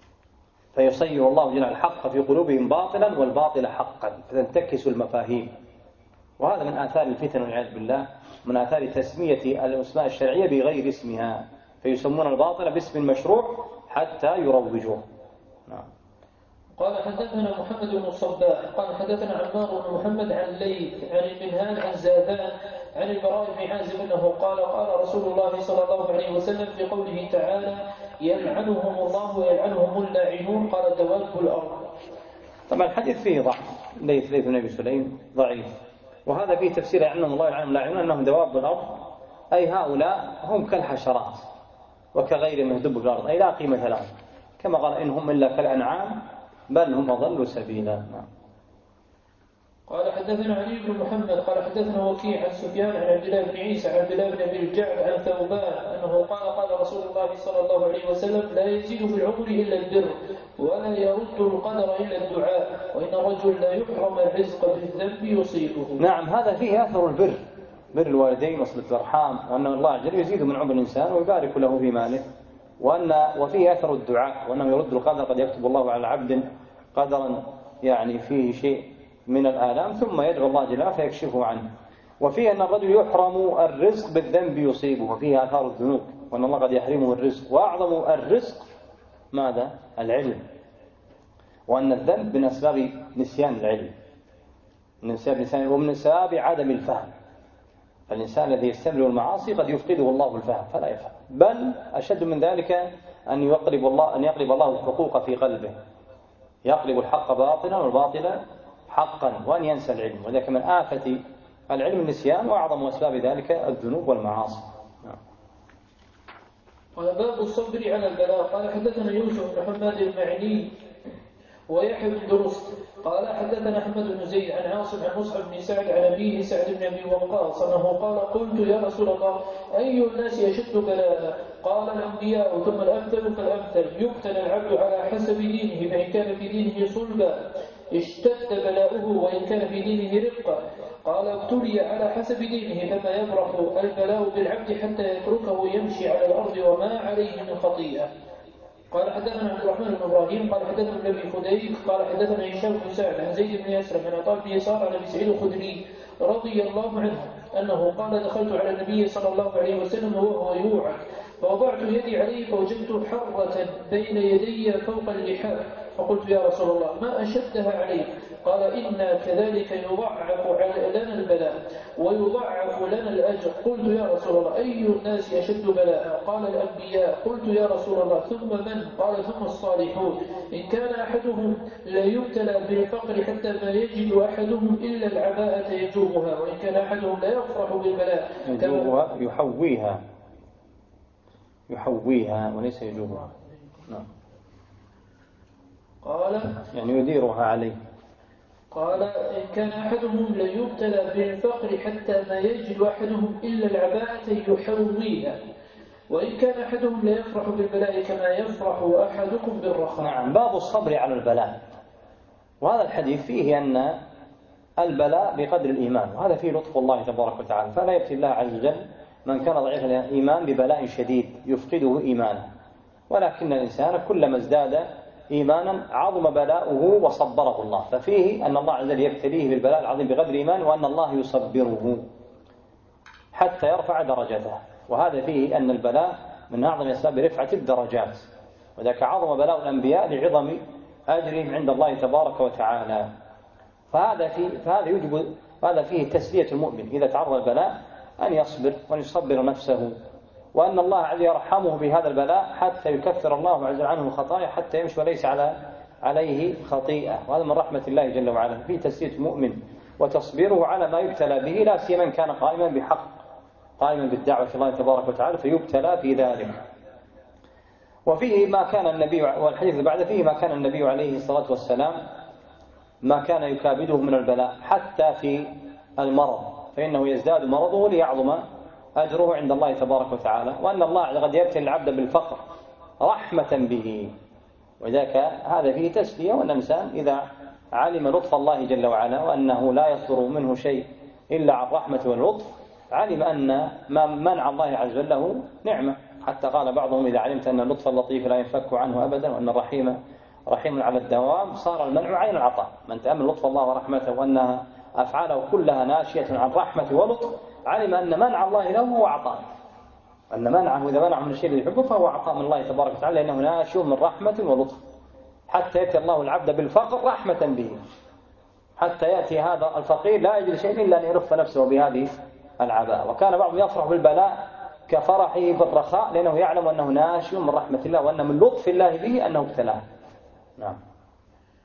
فيصير الله جل الحق في قلوبهم باطلا والباطل حقا فتنتكس المفاهيم. وهذا من آثار الفتن والعياذ بالله من آثار تسمية الأسماء الشرعية بغير اسمها فيسمون الباطل باسم مشروع حتى يروجوه. نعم. قال حدثنا محمد بن الصباح قال حدثنا عمار بن محمد عن ليث عن المنهال عن زاذان عن البراء بن عازب أنه قال قال رسول الله صلى الله عليه وسلم في قوله تعالى يلعنهم الله ويلعنهم اللاعنون قال دواب الأرض. طبعا الحديث فيه ضعف ليث ليث بن أبي سليم ضعيف وهذا فيه تفسير عنهم الله يلعنهم لاعنون أنهم دواب الأرض، أي هؤلاء هم كالحشرات وكغير من يدب في الأرض، أي لا قيمة لهم، كما قال إن هم إلا كالأنعام بل هم أضلوا سبيلا. قال حدثنا علي بن محمد قال حدثنا وكيع عن سفيان عن عبد الله بن عيسى عن عبد الله بن ابي الجعد عن ثوبان انه قال قال رسول الله صلى الله عليه وسلم لا يزيد في العمر الا البر ولا يرد القدر الا الدعاء وان الرجل لا يحرم الرزق بالذنب يصيبه. نعم، هذا فيه اثر البر، بر الوالدين وصلة الارحام، وان الله عز وجل يزيد من عمر الانسان ويبارك له في ماله، وان وفيه اثر الدعاء وانه يرد القدر، قد يكتب الله على عبد قدرا يعني فيه شيء من الآلام ثم يدعو الله جل وعلا فيكشفه عنه. وفيه أن الرجل يحرم الرزق بالذنب يصيبه، وفيه آثار الذنوب وأن الله قد يحرمه الرزق. وأعظم الرزق ماذا؟ العلم، وأن الذنب من أسباب نسيان العلم، من أسباب نسيان، ومن أسباب عدم الفهم. فالإنسان الذي يستمر المعاصي قد يفقده الله الفهم فلا يفهم، بل أشد من ذلك أن يقلب الله أن يقلب الله الحقوق في قلبه، يقلب الحق باطلا والباطل حقا، وأن ينسى العلم. وذلك من آفة العلم النسيان، وأعظم أسباب ذلك الذنوب والمعاصي. قال باب الصبر على البلاء. قال حدثنا يوسف بن حماد المعني ويحيى بن درست قال حدثنا احمد بن زيد عن عاصم عن مصعب بن سعد عن ابيه سعد بن ابي وقاص انه قال قلت يا رسول الله اي الناس يشد بلاء؟ قال الانبياء ثم الامثل فالامثل، يقتل العبد على حسب دينه، فان كان في دينه صلبا اشتد بلاؤه وان كان في دينه رقه. قال ابتلي على حسب دينه فما يبرح البلاء بالعبد حتى يتركه يمشي على الارض وما عليه من خطيئه. قال حدثنا عبد الرحمن بن ابراهيم قال حدثنا ابن ابي فديك قال حدثنا هشام بن سعد عن زيد بن اسلم عن عطاء بن يسار عن ابي سعيد الخدري رضي الله عنه انه قال دخلت على النبي صلى الله عليه وسلم وهو يوعك فوضعت يدي عليه فوجدت حرة بين يدي فوق اللحاف فقلت يا رسول الله ما أشدها عليك؟ قال إنا كذلك يضعف لنا البلاء ويضعف لنا الأجر. قلت يا رسول الله أي الناس أشد بلاء؟ قال الأنبياء. قلت يا رسول الله ثم من؟ قال ثم الصالحون. إن كان أحدهم لا يبتلى بالفقر حتى ما يجد أحدهم إلا العباءة يجوبها، وإن كان أحدهم لا يفرح بالبلاء يجوبها يحويها يحويها وليس يجوبها. نعم. قال يعني يديرها عليه. قال إن كان أحدهم ليبتلى بالفقر حتى ما يجد أحدهم إلا العباءة يحويها، وإن كان أحدهم لا يفرح بالبلاء كما يفرح أحدكم بالرخاء. نعم. باب الصبر على البلاء. وهذا الحديث فيه أن البلاء بقدر الإيمان، وهذا فيه لطف الله تبارك وتعالى، فلا يبتلي الله عز وجل من كان ضعيف الإيمان ببلاء شديد يفقده إيمانه، ولكن الإنسان كلما ازداد إيمانا عظم بلاؤه وصبره الله. ففيه أن الله عز وجل يبتليه بالبلاء العظيم بقدر إيمان، وأن الله يصبره حتى يرفع درجته. وهذا فيه أن البلاء من أعظم أسباب رفعة الدرجات، وذاك عظم بلاء الأنبياء لعظم أجرهم عند الله تبارك وتعالى. فهذا فيه فهذا يجب هذا فيه تسلية المؤمن إذا تعرض البلاء أن يصبر وأن يصبر نفسه، وأن الله عز وجل يرحمه بهذا البلاء حتى يكفر الله عز وجل عنه الخطايا حتى يمشي وليس على عليه خطيئة. وهذا من رحمة الله جل وعلا في تسلية المؤمن وتصبيره على ما يبتلى به، لا سيما كان قائما بحق قائما بالدعوة في الله تبارك وتعالى فيبتلى في ذلك. وفيه ما كان النبي، والحديث بعد فيه ما كان النبي عليه الصلاة والسلام ما كان يكابده من البلاء حتى في المرض، فإنه يزداد مرضه ليعظم أجره عند الله تبارك وتعالى، وأن الله قد يبتلي العبد بالفقر رحمة به، وذاك هذا فيه تسلية. وأن الإنسان إذا علم لطف الله جل وعلا وأنه لا يصدر منه شيء إلا عن رحمة واللطف، علم أن ما منع الله عز وجل له نعمة. حتى قال بعضهم إذا علمت أن اللطف اللطيف لا ينفك عنه أبدا، وأن الرحيم رحيم على الدوام، صار المنع عين العطاء. من تأمل لطف الله ورحمته وأنها أفعاله كلها ناشية عن رحمة ولطف، علم أن منع الله له هو عطاء، أن منعه إذا منع من الشيء الذي يحبه فهو عطاء من الله تبارك وتعالى، لأنه ناشئ من رحمة ولطف. حتى يأتي الله العبد بالفقر رحمة به، حتى يأتي هذا الفقير لا يجد شيء إلا أن يرف نفسه بهذه العباءة. وكان بعضهم يفرح بالبلاء كفرحه بالرخاء، لأنه يعلم أنه ناشئ من رحمة الله، وأن من لطف الله به أنه ابتلاه. نعم.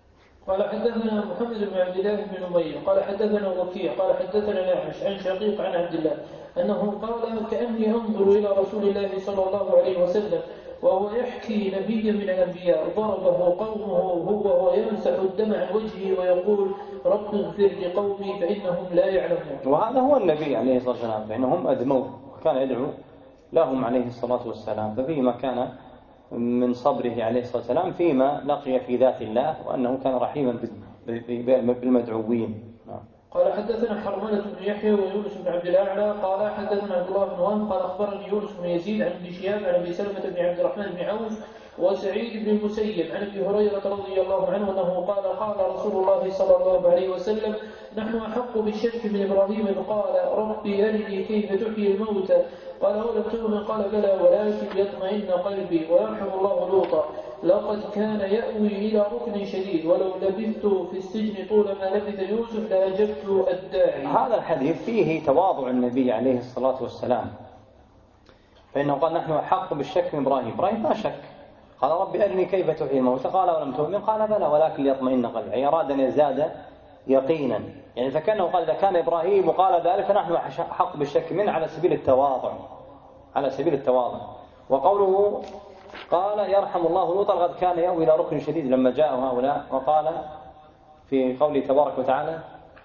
قال حدثنا محمد بن عبد الله بن نمير قال حدثنا وكيع قال حدثنا الأعمش عن شقيق عن عبد الله أنه قال كأني أنظر إلى رسول الله صلى الله عليه وسلم وهو يحكي نبيا من الأنبياء ضربه قومه هو وهو يمسح الدم عن وجهه ويقول رب اغفر لقومي فإنهم لا يعلمون. وهذا هو النبي عليه الصلاة والسلام فإنهم أدموه وكان يدعو لهم عليه الصلاة والسلام، ففيما كان من صبره عليه الصلاة والسلام فيما لقي في ذات الله وأنه كان رحيما بالمدعوين. قال حدثنا حرملة بن يحيى ويونس بن عبد الأعلى قال حدثنا عبد الله بن وهب قال أخبرني يونس بن يزيد عن ابن شهاب عن أبي سلمة بن عبد الرحمن بن عوف وسعيد بن المسيب عن أبي هريرة رضي الله عنه أنه قال قال رسول الله صلى الله عليه وسلم نحن أحق بالشرك من إبراهيم إذ قال ربي أرني كيف تحيي الموتى قال ولم تؤمن قال بلى ولكن يطمئن قلبي ويرحم الله لوطا لقد كان يأوي إلى ركن شديد ولو لبثت في السجن طول ما لبث يوسف لأجبت الداعي. هذا الحديث فيه تواضع النبي عليه الصلاة والسلام، فإنه قال نحن أحق بالشك من إبراهيم. إبراهيم ما شك، قال ربي أرني كيف تحيي الموتى قال ولم تؤمن قال بلى ولكن ليطمئن قلبي، أي أراد أن يزداد يقينا، يعني فكأنه قال إذا كان إبراهيم وقال ذلك فنحن أحق بالشك منه على سبيل التواضع، على سبيل التواضع. وقوله قال يرحم الله لوطا قد كان يأوي إلى ركن شديد لما جاءوا هؤلاء، وقال في قوله تبارك وتعالى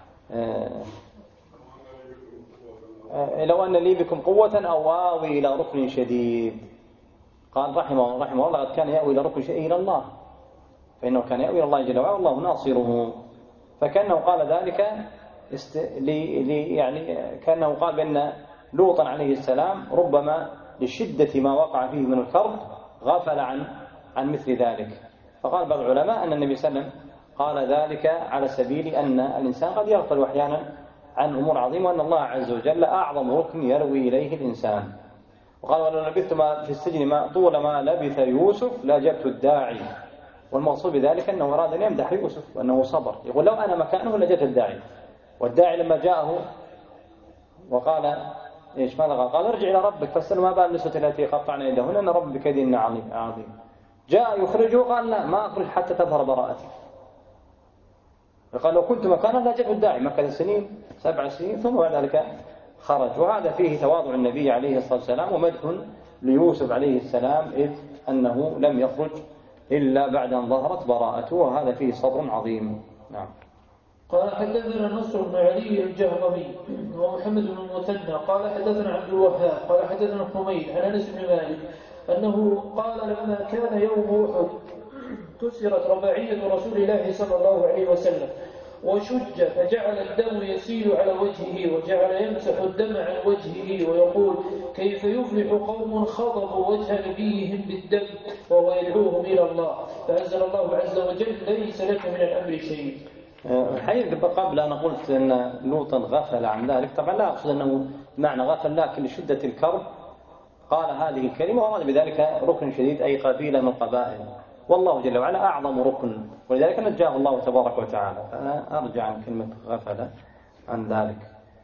لو أن لي بكم قوة أو آوي إلى ركن شديد، قال رحمه رحمه الله قد كان يأوي إلى ركن شديد إلى الله، فإنه كان يأوي إلى الله جل وعلا والله ناصره. فكأنه قال ذلك است... لي... لي... يعني كأنه قال بأن لوطا عليه السلام ربما لشدة ما وقع فيه من الكرب غفل عن عن مثل ذلك. فقال بعض العلماء أن النبي صلى الله عليه وسلم قال ذلك على سبيل أن الإنسان قد يغفل أحيانا عن أمور عظيمة وأن الله عز وجل أعظم ركن يروي إليه الإنسان. وقال ولو لبثت في السجن ما طول ما لبث يوسف لأجبت الداعي، والمقصود بذلك أنه أراد أن يمدح يوسف وأنه صبر، يقول لو أنا مكانه لجبت الداعي. والداعي لما جاءه وقال إيش ماذا قال؟ قال ارجع إلى ربك فاسأل ما بال النسوة التي قطعن يدهن أن ربك كيدهن عظيم. جاء يخرجه قال لا ما أخرج حتى تظهر براءتي. قال لو كنت مكانه لجبت الداعي، مكة سنين سبع سنين ثم بعد ذلك خرج. وهذا فيه تواضع النبي عليه الصلاة والسلام ومدح ليوسف عليه السلام إذ أنه لم يخرج إلا بعد أن ظهرت براءته، وهذا فيه صبر عظيم. نعم. قال حدثنا نصر بن علي الجهضمي ومحمد بن المثنى قال حدثنا عبد الوهاب قال حدثنا حميد عن أنس بن مالك أنه قال لما كان يوم أحد كسرت رباعية رسول الله صلى الله عليه وسلم وشج فجعل الدم يسيل على وجهه وجعل يمسح الدم عن وجهه ويقول كيف يفلح قوم خضبوا وجه نبيهم بالدم وهو يدعوهم إلى الله فأنزل الله عز وجل ليس لك من الأمر شيء. الحقيقة قبل أن قلت أن لوطا غفل عن ذلك، طبعا لا أقصد أنه معنى غفل، لكن لشدة الكرب قال هذه الكلمة وأراد بذلك ركن شديد أي قبيلة من قبائل، والله جل وعلا أعظم ركن ولذلك نجاه الله تبارك وتعالى. فأنا أرجع عن كلمة غفل عن ذلك.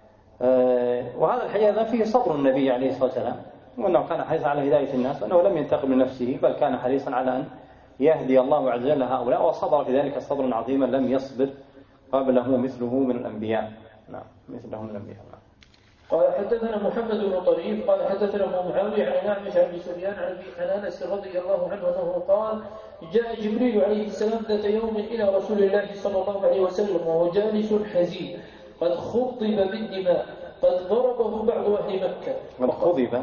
وهذا الحقيقة فيه صبر النبي عليه الصلاة والسلام، وأنه كان حريصا على هداية الناس وأنه لم ينتقم لنفسه بل كان حريصا على أن يهدي الله عز وجل هؤلاء، وصبر في ذلك صبرا عظيما لم يصبر قبله مثله من الأنبياء. نعم مثله من الأنبياء. نعم. قال حدثنا محمد بن طريف قال حدثنا ابو معاويه عن نعمش عن سفيان عن انس رضي الله عنه انه قال جاء جبريل عليه السلام ذات يوم الى رسول الله صلى الله عليه وسلم وهو جالس حزين قد خضب بالدماء قد ضربه بعض اهل مكه. قد خضب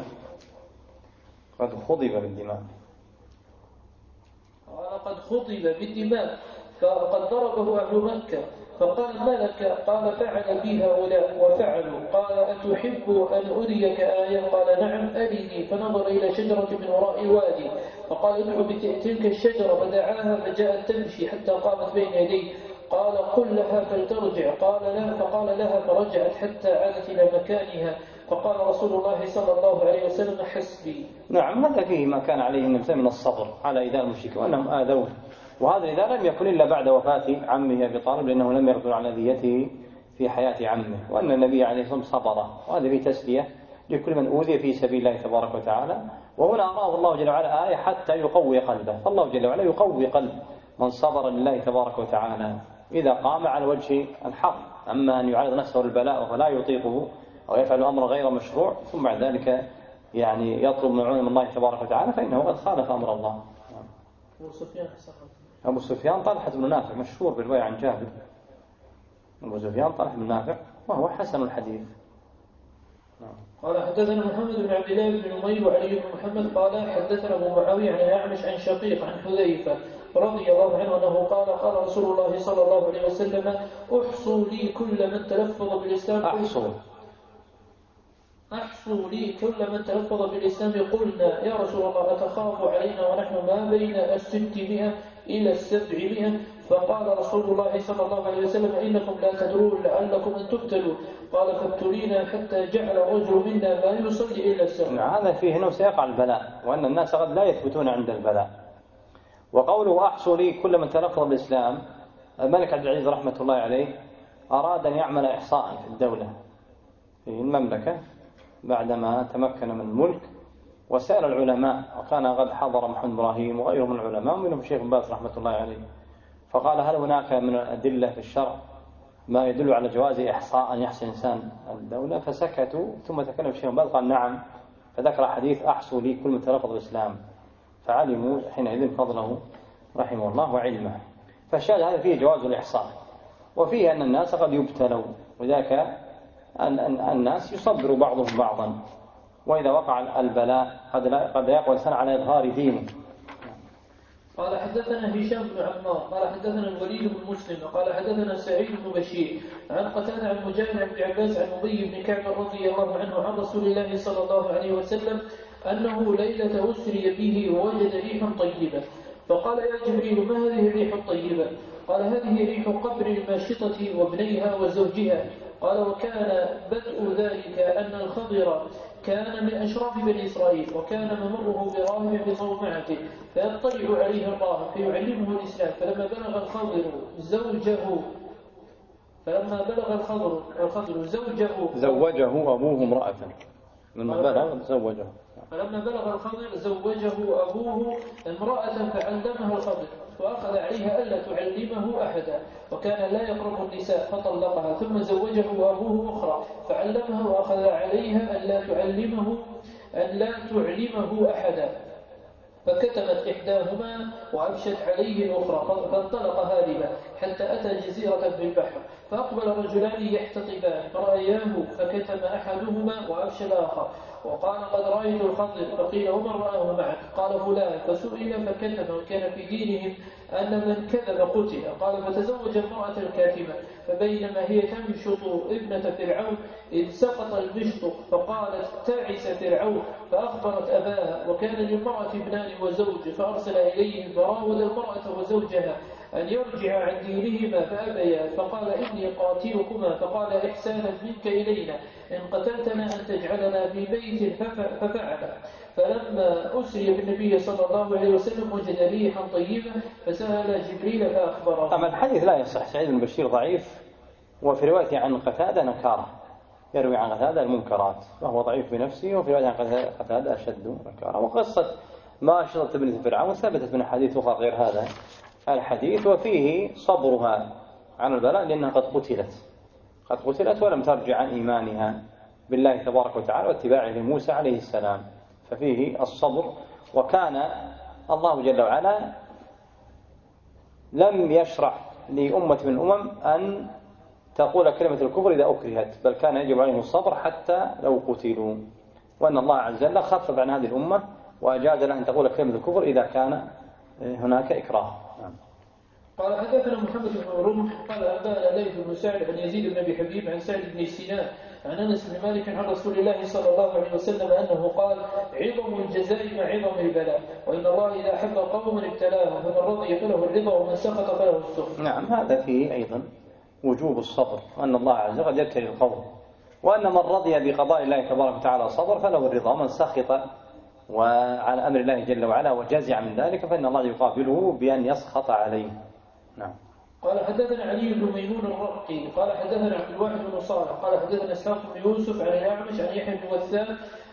قد خضب بالدماء قال قد خضب بالدماء فقد ضربه اهل مكه فقال ما لك؟ قال فعل بي هؤلاء وفعلوا. قال أتحب أن أريك آية؟ قال نعم أرني. فنظر إلى شجرة من وراء الوادي فقال ادعو بتلك الشجرة فدعاها فجاءت تمشي حتى قامت بين يديه قال قل لها فلترجع قال لا فقال لها فرجعت حتى عادت إلى مكانها فقال رسول الله صلى الله عليه وسلم حسبي. نعم هذا فيه ما كان عليه النبي من الصبر على إيذاء المشركين وأنهم آذوه، وهذا إذا لم يكن إلا بعد وفاة عمه أبي طالب لأنه لم يقدر على أذيته في حياة عمه، وأن النبي عليه الصلاة والسلام صبر، وهذا فيه تسلية لكل من أوذي في سبيل الله تبارك وتعالى. وهنا أراه الله جل وعلا آية حتى يقوي قلبه، فالله جل وعلا يقوي قلب من صبر لله تبارك وتعالى إذا قام على وجه الحق. أما أن يعرض نفسه للبلاء ولا يطيقه أو يفعل أمر غير مشروع ثم بعد ذلك يعني يطلب معونة من الله تبارك وتعالى فإنه قد خالف أمر الله. أبو سفيان أبو سفيان طلحة بن نافع مشهور بالرواية عن جابر. أبو سفيان طلحة بن نافع وهو حسن الحديث. قال حدثنا محمد بن عبد الله بن نمير وعلي بن محمد قال حدثنا أبو معاوية عن الأعمش عن شقيق عن حذيفة رضي الله عنه أنه قال قال رسول الله صلى الله عليه وسلم احصوا لي كل من تلفظ بالإسلام أحصوا أحصوا لي كل من تلفظ بالإسلام. قلنا يا رسول الله أتخاف علينا ونحن ما بين الستمائة إلى السبعمائة؟ فقال رسول الله صلى الله عليه وسلم إنكم لا تدرون لعلكم أن تبتلوا. قال فابتلينا حتى جعل الرجل منا ما يصلي إلا السبع. هذا فيه أنه سيقع البلاء وأن الناس قد لا يثبتون عند البلاء. وقوله أحصوا لي كل من تلفظ بالإسلام، الملك عبد العزيز رحمة الله عليه أراد أن يعمل إحصاء في الدولة في المملكة بعدما تمكن من الملك وسأل العلماء، وكان قد حضر محمد إبراهيم وغيره من العلماء منهم الشيخ بن باز رحمة الله عليه، فقال هل هناك من الأدلة في الشرع ما يدل على جواز إحصاء أن يحصي إنسان الدولة؟ فسكتوا ثم تكلم الشيخ بن باز قال نعم، فذكر حديث أحصوا لي كل من تلفظ بالإسلام، فعلموا حينئذ فضله رحمه الله وعلمه. فالشاهد هذا فيه جواز الإحصاء وفيه أن الناس قد يبتلوا، وذاك أن الناس يصبر بعضهم بعضا، وإذا وقع البلاء قد لا قد يقوى الإنسان على إظهار دينه. قال حدثنا هشام بن عمار قال حدثنا الوليد بن مسلم قال حدثنا سعيد بن بشير عن قتادة عن مجاهد عن ابن عباس عن أبي بن كعب رضي الله عنه عن رسول الله صلى الله عليه وسلم أنه ليلة أسري به ووجد ريحا طيبة فقال يا جبريل ما هذه الريح الطيبة؟ قال هذه ريح قبر الماشطة وابنيها وزوجها. قال وكان بدء ذلك أن الخضر كان من أشراف بني إسرائيل وكان ممره براهب بصومعته فيطلع عليه الراهب فيعلمه الإسلام. فلما بلغ الخضر زوجه فلما بلغ الخضر الخضر زوجه زوجه أبوه امرأة لما بلغ زوجه فلما بلغ الخضر زوجه أبوه امرأة فعلمها الخضر وأخذ عليها ألا تعلمه أحدا وكان لا يقرب النساء فطلقها ثم زوجه أبوه أخرى فعلمها وأخذ عليها ألا تعلمه أن لا تعلمه أحدا فكتمت إحداهما وأبشت عليه الأخرى فانطلق هاربا حتى أتى جزيرة بالبحر فأقبل رجلان يحتطبان فرأياه فكتم أحدهما وأبشى الآخر وقال قد رأيت الخضر فقيل ومن رآه معك؟ قال فلان فسئل فكتم وكان في دينهم أن من كذب قتل. قال فتزوج المرأة الكاتمة فبينما هي تمشط ابنة فرعون إذ سقط المشط فقالت تعس فرعون فأخبرت أباها وكان للمرأة ابنان وزوج فأرسل إليهم فراود المرأة وزوجها أن يرجع عن دينهما فأبيا فقال إني قاتلكما فقال إحسانا منك إلينا إن قتلتنا أن تجعلنا في بيت ففعل. فلما أسري بالنبي صلى الله عليه وسلم وجد ريحا طيبة فسأل جبريل فأخبره. أما الحديث لا يصح، سعيد بن بشير ضعيف وفي رواية عن قتادة نكارة، يروي عن قتادة المنكرات وهو ضعيف بنفسه، وفي رواية عن قتادة أشد نكارة. وقصة ماشطة ابنة فرعون ثبتت من حديث أخرى غير هذا الحديث وفيه صبرها عن البلاء لأنها قد قتلت قد قتلت ولم ترجع عن إيمانها بالله تبارك وتعالى واتباعه لموسى عليه السلام، ففيه الصبر. وكان الله جل وعلا لم يشرع لأمة من الأمم أن تقول كلمة الكفر إذا أكرهت، بل كان يجب عليهم الصبر حتى لو قتلوا، وأن الله عز وجل خفف عن هذه الأمة وأجاز لها أن تقول كلمة الكفر إذا كان هناك إكراه. قال حدثنا محمد بن رمح قال أنبأنا ليث بن سعد عن يزيد بن أبي حبيب عن سعد بن سنان عن أنس بن مالك عن رسول الله صلى الله عليه وسلم أنه قال عظم الجزاء مع عظم البلاء وإن الله إذا أحب قوما ابتلاهم فمن رضي فله الرضا ومن سخط فله السخط. نعم، هذا فيه أيضا وجوب الصبر، وأن الله عز وجل يبتلي القوم، وأن من رضي بقضاء الله تبارك وتعالى صبر فله الرضا، ومن سخط وعلى أمر الله جل وعلا وجزع من ذلك فإن الله يقابله بأن يسخط عليه. نعم. قال حدثنا علي بن ميمون الرقي قال حدثنا عبد الواحد بن صالح قال حدثنا اسحاق بن يوسف عن الأعمش عن يحيى بن وثاب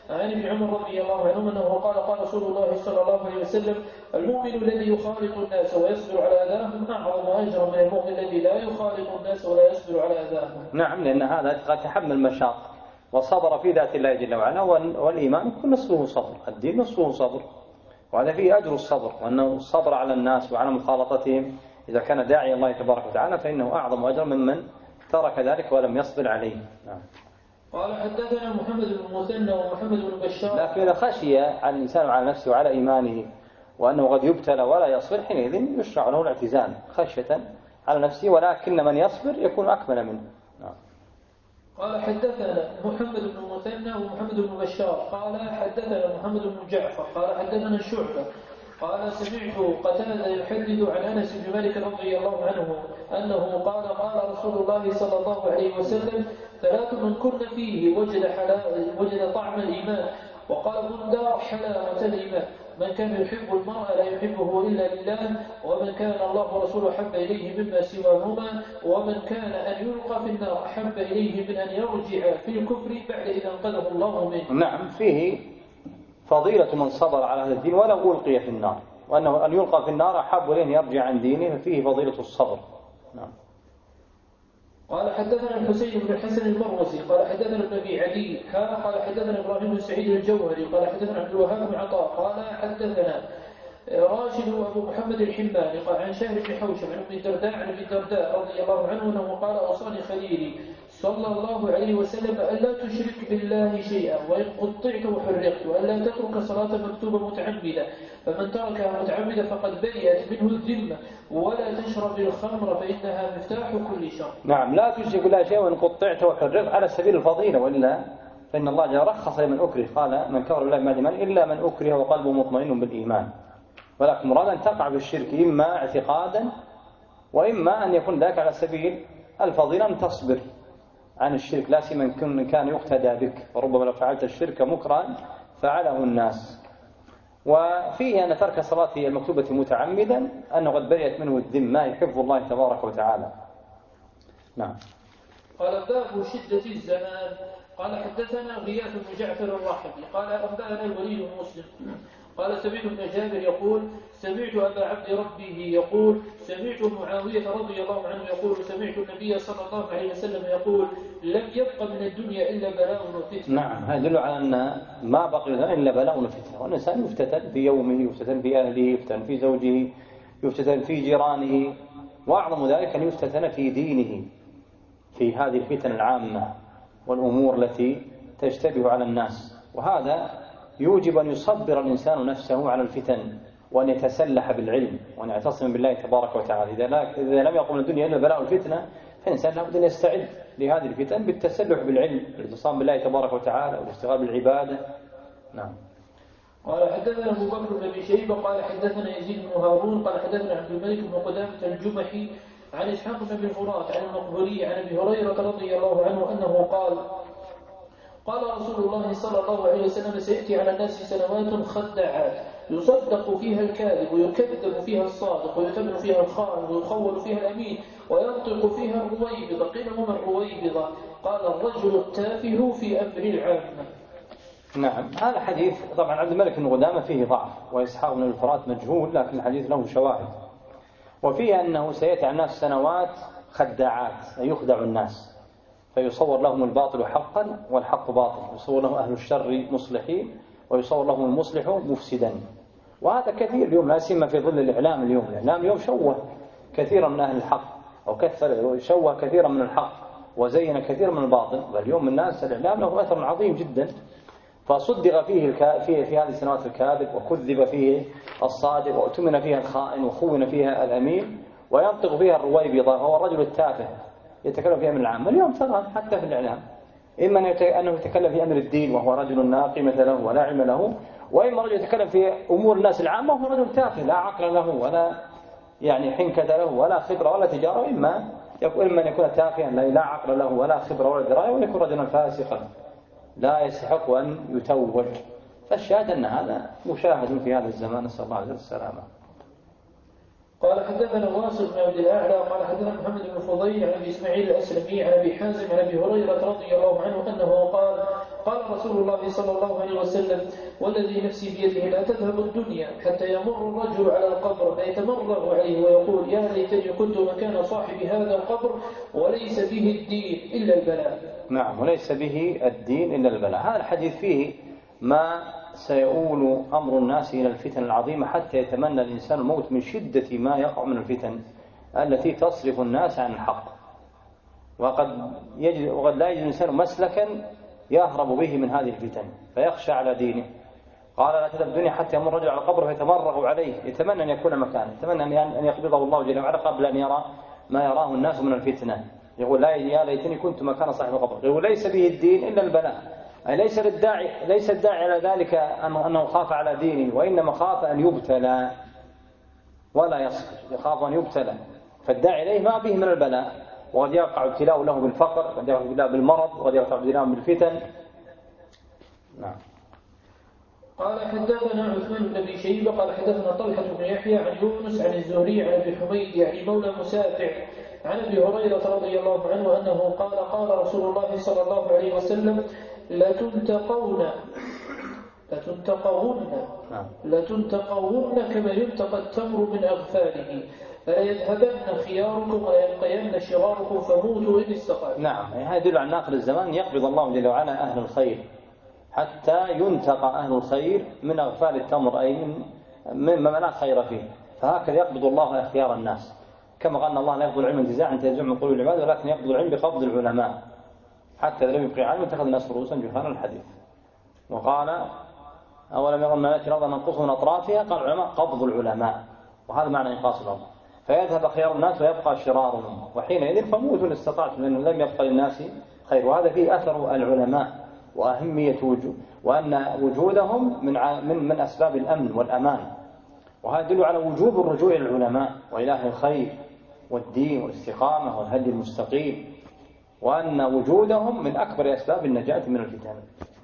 عن ابن عمر رضي الله عنهما أنه قال قال رسول الله صلى الله عليه وسلم المؤمن الذي يخالط الناس ويصبر على أذاهم أعظم أجرا من المؤمن الذي لا يخالط الناس ولا يصبر على أذاهم. نعم، لأن هذا قد تحمل مشاق وصبر في ذات الله جل وعلا، والإيمان كل نصفه صبر، الدين نصفه صبر، وهذا فيه أجر الصبر، وأنه الصبر على الناس وعلى مخالطتهم إذا كان داعي الله تبارك وتعالى فإنه أعظم أجر ممن ترك ذلك ولم يصبر عليه. نعم. قال حدثنا محمد بن المثنى ومحمد بن بشار. لكن إذا خشي على الإنسان وعلى نفسه وعلى إيمانه وأنه قد يبتلى ولا يصبر حينئذ يشرع له الاعتزال خشية على نفسه، ولكن من يصبر يكون أكمل منه. نعم. قال حدثنا محمد بن المثنى ومحمد بن بشار قال حدثنا محمد بن جعفر قال حدثنا شعبة قال سمعت قتادة يحدث عن أنس بن مالك رضي الله عنه أنه قال قال رسول الله صلى الله عليه وسلم ثلاث من كن فيه وجد, وجد طعم الإيمان، وقال بندار حلاوة الإيمان، من كان يحب المرء لا يحبه إلا لله، ومن كان الله ورسوله أحب إليه مما سواهما، ومن كان أن يلقى في النار أحب إليه من أن يرجع في الكفر بعد إذا انقذه الله منه. نعم، فيه فضيلة من صبر على هذا الدين ولو ألقي في النار، وأنه أن يلقى في النار أحب إليه أن يرجع عن دينه، فيه فضيلة الصبر. نعم. قال حدثنا الحسين بن الحسن المروزي قال حدثنا ابن أبي عدي قال حدثنا إبراهيم بن سعيد الجوهري قال حدثنا عبد الوهاب بن عطاء قال حدثنا راشد أبو محمد الحماني قال عن شهر بن حوشب عن ابن الدرداء عن ابن الدرداء رضي الله عنه أنه قال أوصاني خليلي صلى الله عليه وسلم ألا تشرك بالله شيئا وإن قطعت وحرقت، وألا تترك صلاة مكتوبة متعمدة، فمن تركها متعمدة فقد برئت منه الذمة، ولا تشرب الخمر فإنها مفتاح كل شر. نعم، لا تشرك بالله شيئا وإن قطعت وحرقت على سبيل الفضيلة، وإلا فإن الله جل رخص لمن أكره، قال من كفر بالله بعد الإيمان إلا من أكره وقلبه مطمئن بالإيمان، ولكن مراد أن تقع بالشرك إما اعتقادا وإما أن يكون ذلك على سبيل الفضيلة، أن تصبر عن الشرك، لا سيما من كان يقتدى بك، وربما لو فعلت الشرك مكرا فعله الناس. وفيه أن ترك الصلاة المكتوبة متعمدا أنه قد برئت منه الذمة حفظ الله تبارك وتعالى. نعم. قال باب شدة الزمان. قال حدثنا غياث بن جعفر الرحبي قال أنبأنا الوليد بن مسلم قال سمعت ابن جابر يقول سمعت أبا عبد ربه يقول سمعت معاوية رضي الله عنه يقول سمعت النبي صلى الله عليه وسلم يقول لم يبق من الدنيا إلا بلاء وفتنة. نعم، هذا يدل على أن ما بقي إلا بلاء وفتنة، والإنسان يفتتن في يومه، يفتتن في أهله، يفتتن في زوجه، يفتتن في جيرانه، وأعظم ذلك أن يفتتن في دينه في هذه الفتن العامة والأمور التي تشتبه على الناس، وهذا يوجب أن يصبر الإنسان نفسه على الفتن، وأن يتسلح بالعلم، وأن يعتصم بالله تبارك وتعالى. إذا لم يقم الدنيا إلا بلاء الفتنة فالإنسان لابد أن يستعد لهذه الفتن بالتسلح بالعلم، الاعتصام بالله تبارك وتعالى، والاشتغال بالعبادة. نعم. قال حدثنا أبو بكر بن أبي شيبة قال حدثنا يزيد بن هارون قال حدثنا عبد الملك بن قدامة الجمحي عن إسحاق بن أبي الفرات عن المقبري عن أبي هريرة رضي الله عنه أنه قال قال رسول الله صلى الله عليه وسلم سيأتي على الناس سنوات خداعات يصدق فيها الكاذب ويكذب فيها الصادق ويتمن فيها الخائن ويخول فيها الأمين وينطق فيها الرويبضة. قيل وما الرويبضة؟ قال الرجل التافه في أمر العامة. نعم، هذا حديث طبعا عبد الملك بن قدامة فيه ضعف، وإسحاق بن الفرات مجهول، لكن الحديث له شواهد، وفيه أنه سيأتي على الناس سنوات خداعات يخدع الناس، فيصور لهم الباطل حقا والحق باطل، يصور لهم أهل الشر مصلحين ويصور لهم المصلح مفسدا، وهذا كثير اليوم، لا سيما في ظل الإعلام اليوم. الإعلام اليوم شوه كثيرا من أهل الحق، أو كثر شوه كثيرا من الحق وزين كثيرا من الباطل، واليوم الناس الإعلام له أثر عظيم جدا، فصدق فيه الكا... في... في هذه السنوات الكاذب، وكذب فيه الصادق، وأؤتمن فيها الخائن، وخون فيها الأمين، وينطق فيها الرويبضة، هو الرجل التافه يتكلم فيها من العامة. اليوم ترى حتى في الإعلام إما أنه يتكلم في أمر الدين وهو رجل لا قيمة له ولا علم له، وإما رجل يتكلم في أمور الناس العامة وهو رجل تافه لا عقل له ولا يعني حنكة له ولا خبرة ولا تجارة، إما إما أن يكون تافها لا عقل له ولا خبرة ولا دراية، ويكون رجلا فاسقا لا يستحق أن يتوج. فالشاهد أن هذا مشاهد في هذا الزمان، نسأل الله عز وجل السلامة. قال حدثنا واصل بن عبد الأعلى قال حدثنا محمد بن فضيل عن أبي إسماعيل الأسلمي عن أبي حازم عن أبي هريرة رضي الله عنه أنه قال قال رسول الله صلى الله عليه وسلم والذي نفسي بيده لا تذهب الدنيا حتى يمر الرجل على القبر فيتمرغ عليه ويقول يا ليتني كنت مكان صاحب هذا القبر وليس به الدين إلا البلاء. نعم، وليس به الدين إلا البلاء. هذا الحديث فيه ما سيؤول أمر الناس إلى الفتن العظيمة حتى يتمنى الإنسان الموت من شدة ما يقع من الفتن التي تصرف الناس عن الحق، وقد, يجد وقد لا يجد الإنسان مسلكا يهرب به من هذه الفتن فيخشى على دينه. قال لا تذهب الدنيا حتى يمر الرجل على القبر فيتمرغ عليه، يتمنى أن يكون مكانه، يتمنى أن يقبضه الله جل وعلا قبل أن يرى ما يراه الناس من الفتنة. يقول لا يا ليتني كنت مكان صاحب القبر. يقول ليس به الدين إلا البلاء، أي ليس للداعي ليس الداعي على ذلك أنه خاف على دينه، وإنما خاف أن يبتلى ولا يصبر، يخاف أن يبتلى. فالداعي إليه ما به من البلاء، وقد يقع ابتلاء له بالفقر، وقد يقع ابتلاء بالمرض، وقد يقع ابتلاء بالفتن. نعم. قال حدثنا عثمان بن ابي شيبه قال حدثنا طلحه بن يحيى عن يونس عن الزهري عن ابي حميد يعني مولى مسافع عن ابي هريره رضي الله عنه انه قال قال رسول الله صلى الله عليه وسلم لتنتقون لتنتقون لتنتقون كما ينتقى التمر من اغفاله فليذهبن خياركم ويبقين شراركم فموتوا ان استطعتم. نعم، هذا يدل على آخر الزمان يقبض الله جل وعلا أهل الخير حتى ينتقى أهل الخير من أغفال التمر، أي من مما لا خير فيه. فهكذا يقبض الله خيار الناس، كما قال الله لا يقبض العلم انتزاعا تنزع من قلوب العباد، ولكن يقبض العلم بقبض العلماء حتى لم يبقي علم اتخذ الناس رؤوسا جهالا. الحديث. وقال أولم يروا أن نأتي الأرض ننقصها من أطرافها، قال العلماء قبض العلماء، وهذا معنى إنقاص الأرض. فيذهب خيار الناس ويبقى شرارهم، وحينئذ فموتوا إن استطعتم، لأنه لم يبقى للناس خير. وهذا فيه أثر العلماء وأهمية وجود وأن وجودهم من من من أسباب الأمن والأمان. وهذا يدل على وجوب الرجوع إلى العلماء وإلى أهل الخير والدين والاستقامة والهدي المستقيم، وأن وجودهم من أكبر أسباب النجاة من الفتن.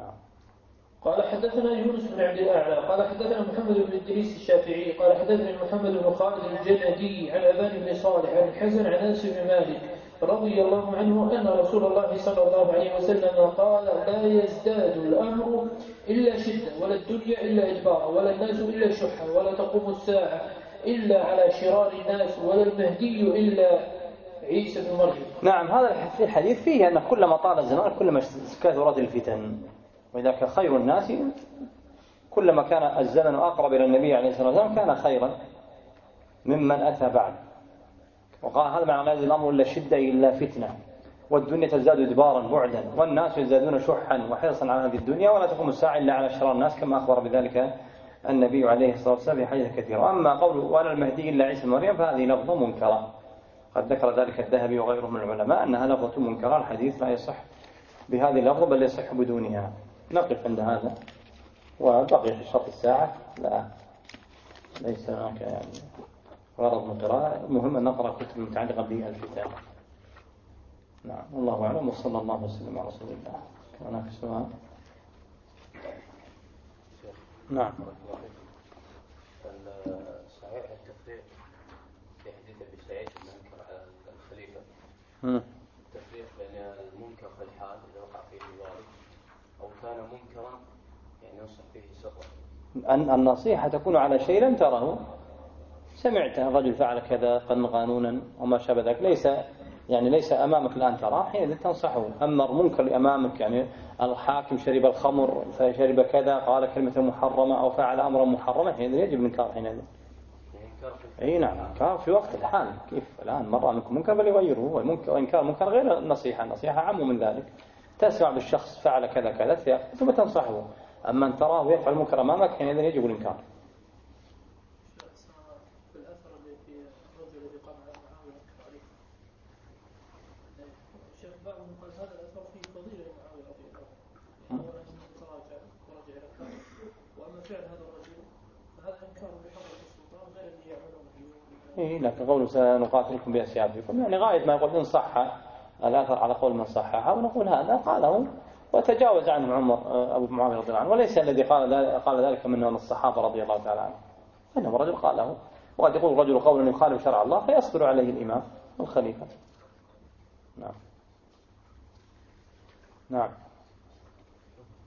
قال حدثنا يونس بن عبد الأعلى قال حدثنا محمد بن إدريس الشافعي قال حدثنا محمد بن خالد الجندي عن أبان بن صالح عن الحسن عن أنس بن مالك رضي الله عنه أن رسول الله صلى الله عليه وسلم قال لا يزداد الأمر إلا شدة ولا الدنيا إلا إجبارا ولا الناس إلا شحا ولا تقوم الساعة إلا على شرار الناس ولا المهدي إلا عيسى بن مريم. نعم، هذا الحديث فيه أن كلما طال الزمان كلما كثرت الفتن، وإذا كان خير الناس كلما كان الزمن أقرب إلى النبي عليه الصلاة والسلام كان خيرا ممن أتى بعد. وقال هذا معنى لا يزداد الأمر إلا شدة إلا فتنة، والدنيا تزداد إدبارا بعدا، والناس يزدادون شحا وحرصا على هذه الدنيا، ولا تقوم الساعة إلا على شرار الناس، كما أخبر بذلك النبي عليه الصلاة والسلام في حديث كثيرة. أما قوله ولا المهدي إلا عيسى بن مريم فهذه لفظة منكرة، قد ذكر ذلك الذهبي وغيره من العلماء أنها لفظة منكرة، الحديث لا يصح بهذه اللفظة بل يصح بدونها. نقف عند هذا، وبقي في شرط الساعة لا ليس هناك يعني غرض من قراءة، المهم أن نقرأ كتب متعلقة بالفتن. نعم، والله أعلم، وصلى الله وسلم على رسول الله. هناك سؤال؟ نعم. صحيح التفريق في حديث أبي سعيد المنكر على الخليفة، التفريق بين المنكر في الحال إذا وقع فيه ذلك أو كان منكرا يعني ينصح فيه سرا. أن النصيحة تكون على شيء لم تره، سمعت الرجل فعل كذا قد قانونا وما شابه ذلك، ليس يعني ليس أمامك الآن تراه، حين تنصحه. أما المنكر أمامك، يعني الحاكم شرب الخمر فشرب كذا قال كلمة محرمة أو فعل أمرا محرما، حين يجب الإنكار. حين أي نعم، إنكار في وقت الحال. كيف الآن مرة منكم منكر بل يغيره، والمنكر وإنكار منكر غير النصيحة، النصيحة عم من ذلك. تسمع بالشخص فعل كذا كذا ثم تنصحه، أما أن تراه يفعل المنكر أمامك حين يجب الإنكار. إيه، لكن قوله سنقاتلكم بأسيافكم يعني غاية ما يقول إن صح الآثر على قول من صححه، ونقول هذا قاله وتجاوز عنه عمر أبو معاوية رضي الله عنه، وليس الذي قال قال ذلك منهم الصحابة رضي الله تعالى عنهم، إنما رجل قاله. وقد يقول الرجل قولا يخالف شرع الله فيصبر عليه الإمام والخليفة. نعم. نعم.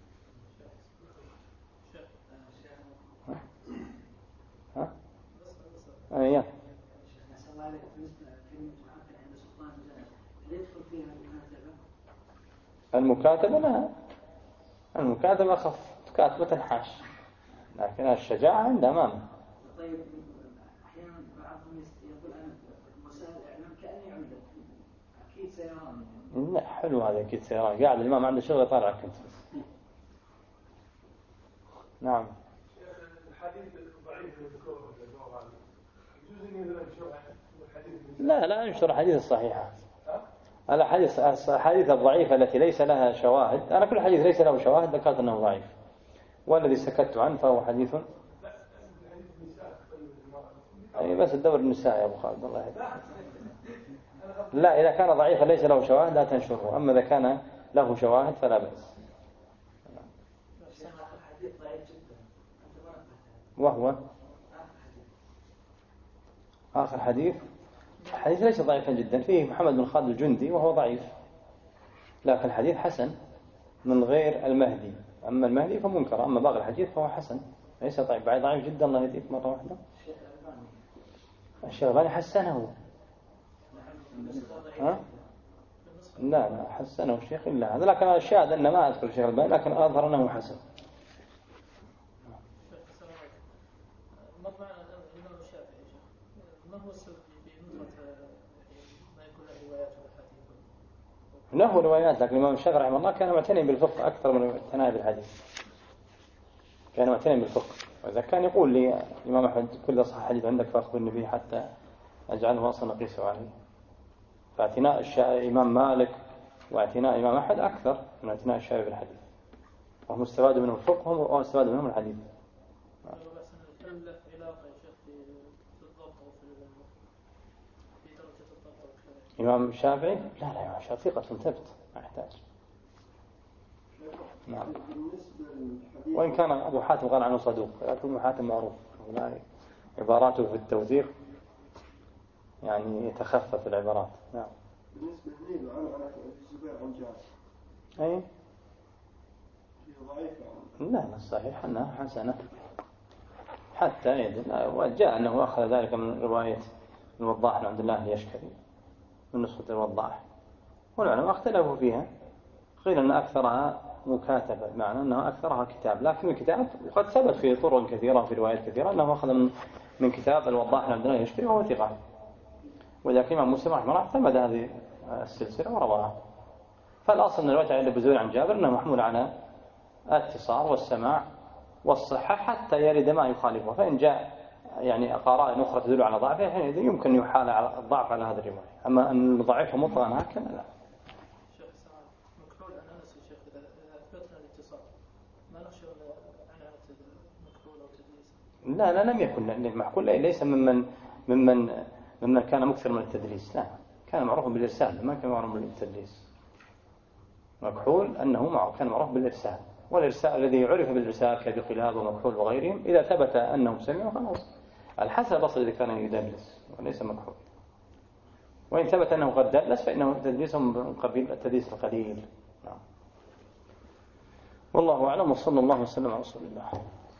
أيه. المكاتبة لا، المكاتبة أخف، كاتبة تنحاش، لكن الشجاعة عند أمامه. طيب أحيانا بعضهم يقول أنا وسائل الإعلام كأني عنده أكيد سيراني. لا حلو هذا أكيد سيراني، قاعد الإمام عنده شغل يطالعك أنت. نعم. الحديث ضعيف الذكور يجوز أن يدرج الحديث. لا لا أنشر الحديث الصحيحة. الأحاديث الحديث الضعيفة التي ليس لها شواهد، أنا كل حديث ليس له شواهد ذكرت أنه ضعيف، والذي سكت عنه فهو حديث. أي بس الدور النساء يا أبو خالد الله يهديك. لا إذا كان ضعيفا ليس له شواهد لا تنشره، أما إذا كان له شواهد فلا بأس. وهو آخر حديث، حديث ليس ضعيفا جدا، فيه محمد بن خالد الجندي وهو ضعيف، لكن الحديث حسن من غير المهدي، أما المهدي فمنكر، أما باقي الحديث فهو حسن ليس ضعيف. بعد ضعيف جدا الله يهديك مرة واحدة. الشيخ الألباني حسنه. ها؟ لا لا حسنه الشيخ إلا هذا، لكن الشاهد أن ما أذكر الشيخ الألباني، لكن أظهر أنه حسن. مر معنا الإمام الشافعي ما هو السبب في ندرة ما يكون له روايات والحديث؟ له روايات، لكن الإمام الشافعي رحمه الله كان معتني بالفقه أكثر من الاعتناء بالحديث، كان معتني بالفقه. وإذا كان يقول لي الإمام أحمد كل صح حديث عندك فأخبرني به حتى أجعله أصلا نقيسه عليه، فاعتناء الإمام مالك واعتناء الإمام أحمد أكثر من اعتناء الشافعي بالحديث، وهم استفادوا منه الفقه وهم استفادوا منه الحديث. الإمام الشافعي لا لا الإمام الشافعي ثقة ثبت ما يحتاج. نعم. وإن كان أبو حاتم قال عنه صدوق، لكن أبو حاتم معروف عباراته في التوثيق يعني يتخفف العبارات. نعم. بالنسبة لي عن عن الزبير عن جابر. أي. ضعيف. لا لا صحيح أنها حسنة حتى يدل، وجاء أنه أخذ ذلك من رواية الوضاح بن عبد الله اليشكري من نسخة الوضاح، والعلماء اختلفوا فيها، قيل أن أكثرها مكاتبة بمعنى أنه أكثرها كتاب، لكن الكتاب وقد ثبت في طرق كثيرة في روايات كثيرة أنه أخذ من من كتاب الوضاح بن عبد الله اليشكري وهو ثقة، ولذلك الإمام مسلم رحمه الله اعتمد هذه السلسلة ورواها. فالأصل من الرواية عن البزوي عن جابر أنه محمول على الاتصال والسماع والصحة حتى يرد ما يخالفه، فإن جاء يعني قراء أخرى تدل على ضعفه حينئذ يمكن يحال على الضعف على هذه الرواية، أما أن ضعفها مطلقا هكذا لا. شيخ السلام مكحول أن أنس الشيخ إذا أثبتنا الاتصال ما نخشى عن مكحول أو تدليس؟ لا لا لم يكن المحكول ليس ممن ممن ممن كان مكثر من التدليس، لا كان معروف بالإرسال ما كان معروف بالتدليس. مكحول أنه معروف كان معروف بالإرسال، والإرسال الذي عرف بالإرسال كبقلاب ومكحول وغيرهم إذا ثبت أنهم سمعوا خلاص. الحسن البصري الذي كان يدلس وليس مكحول، وإن ثبت أنه قد دلس فإنه تدليسهم من قبيل التدليس القليل. نعم. والله أعلم وصلى الله وسلم على رسول الله.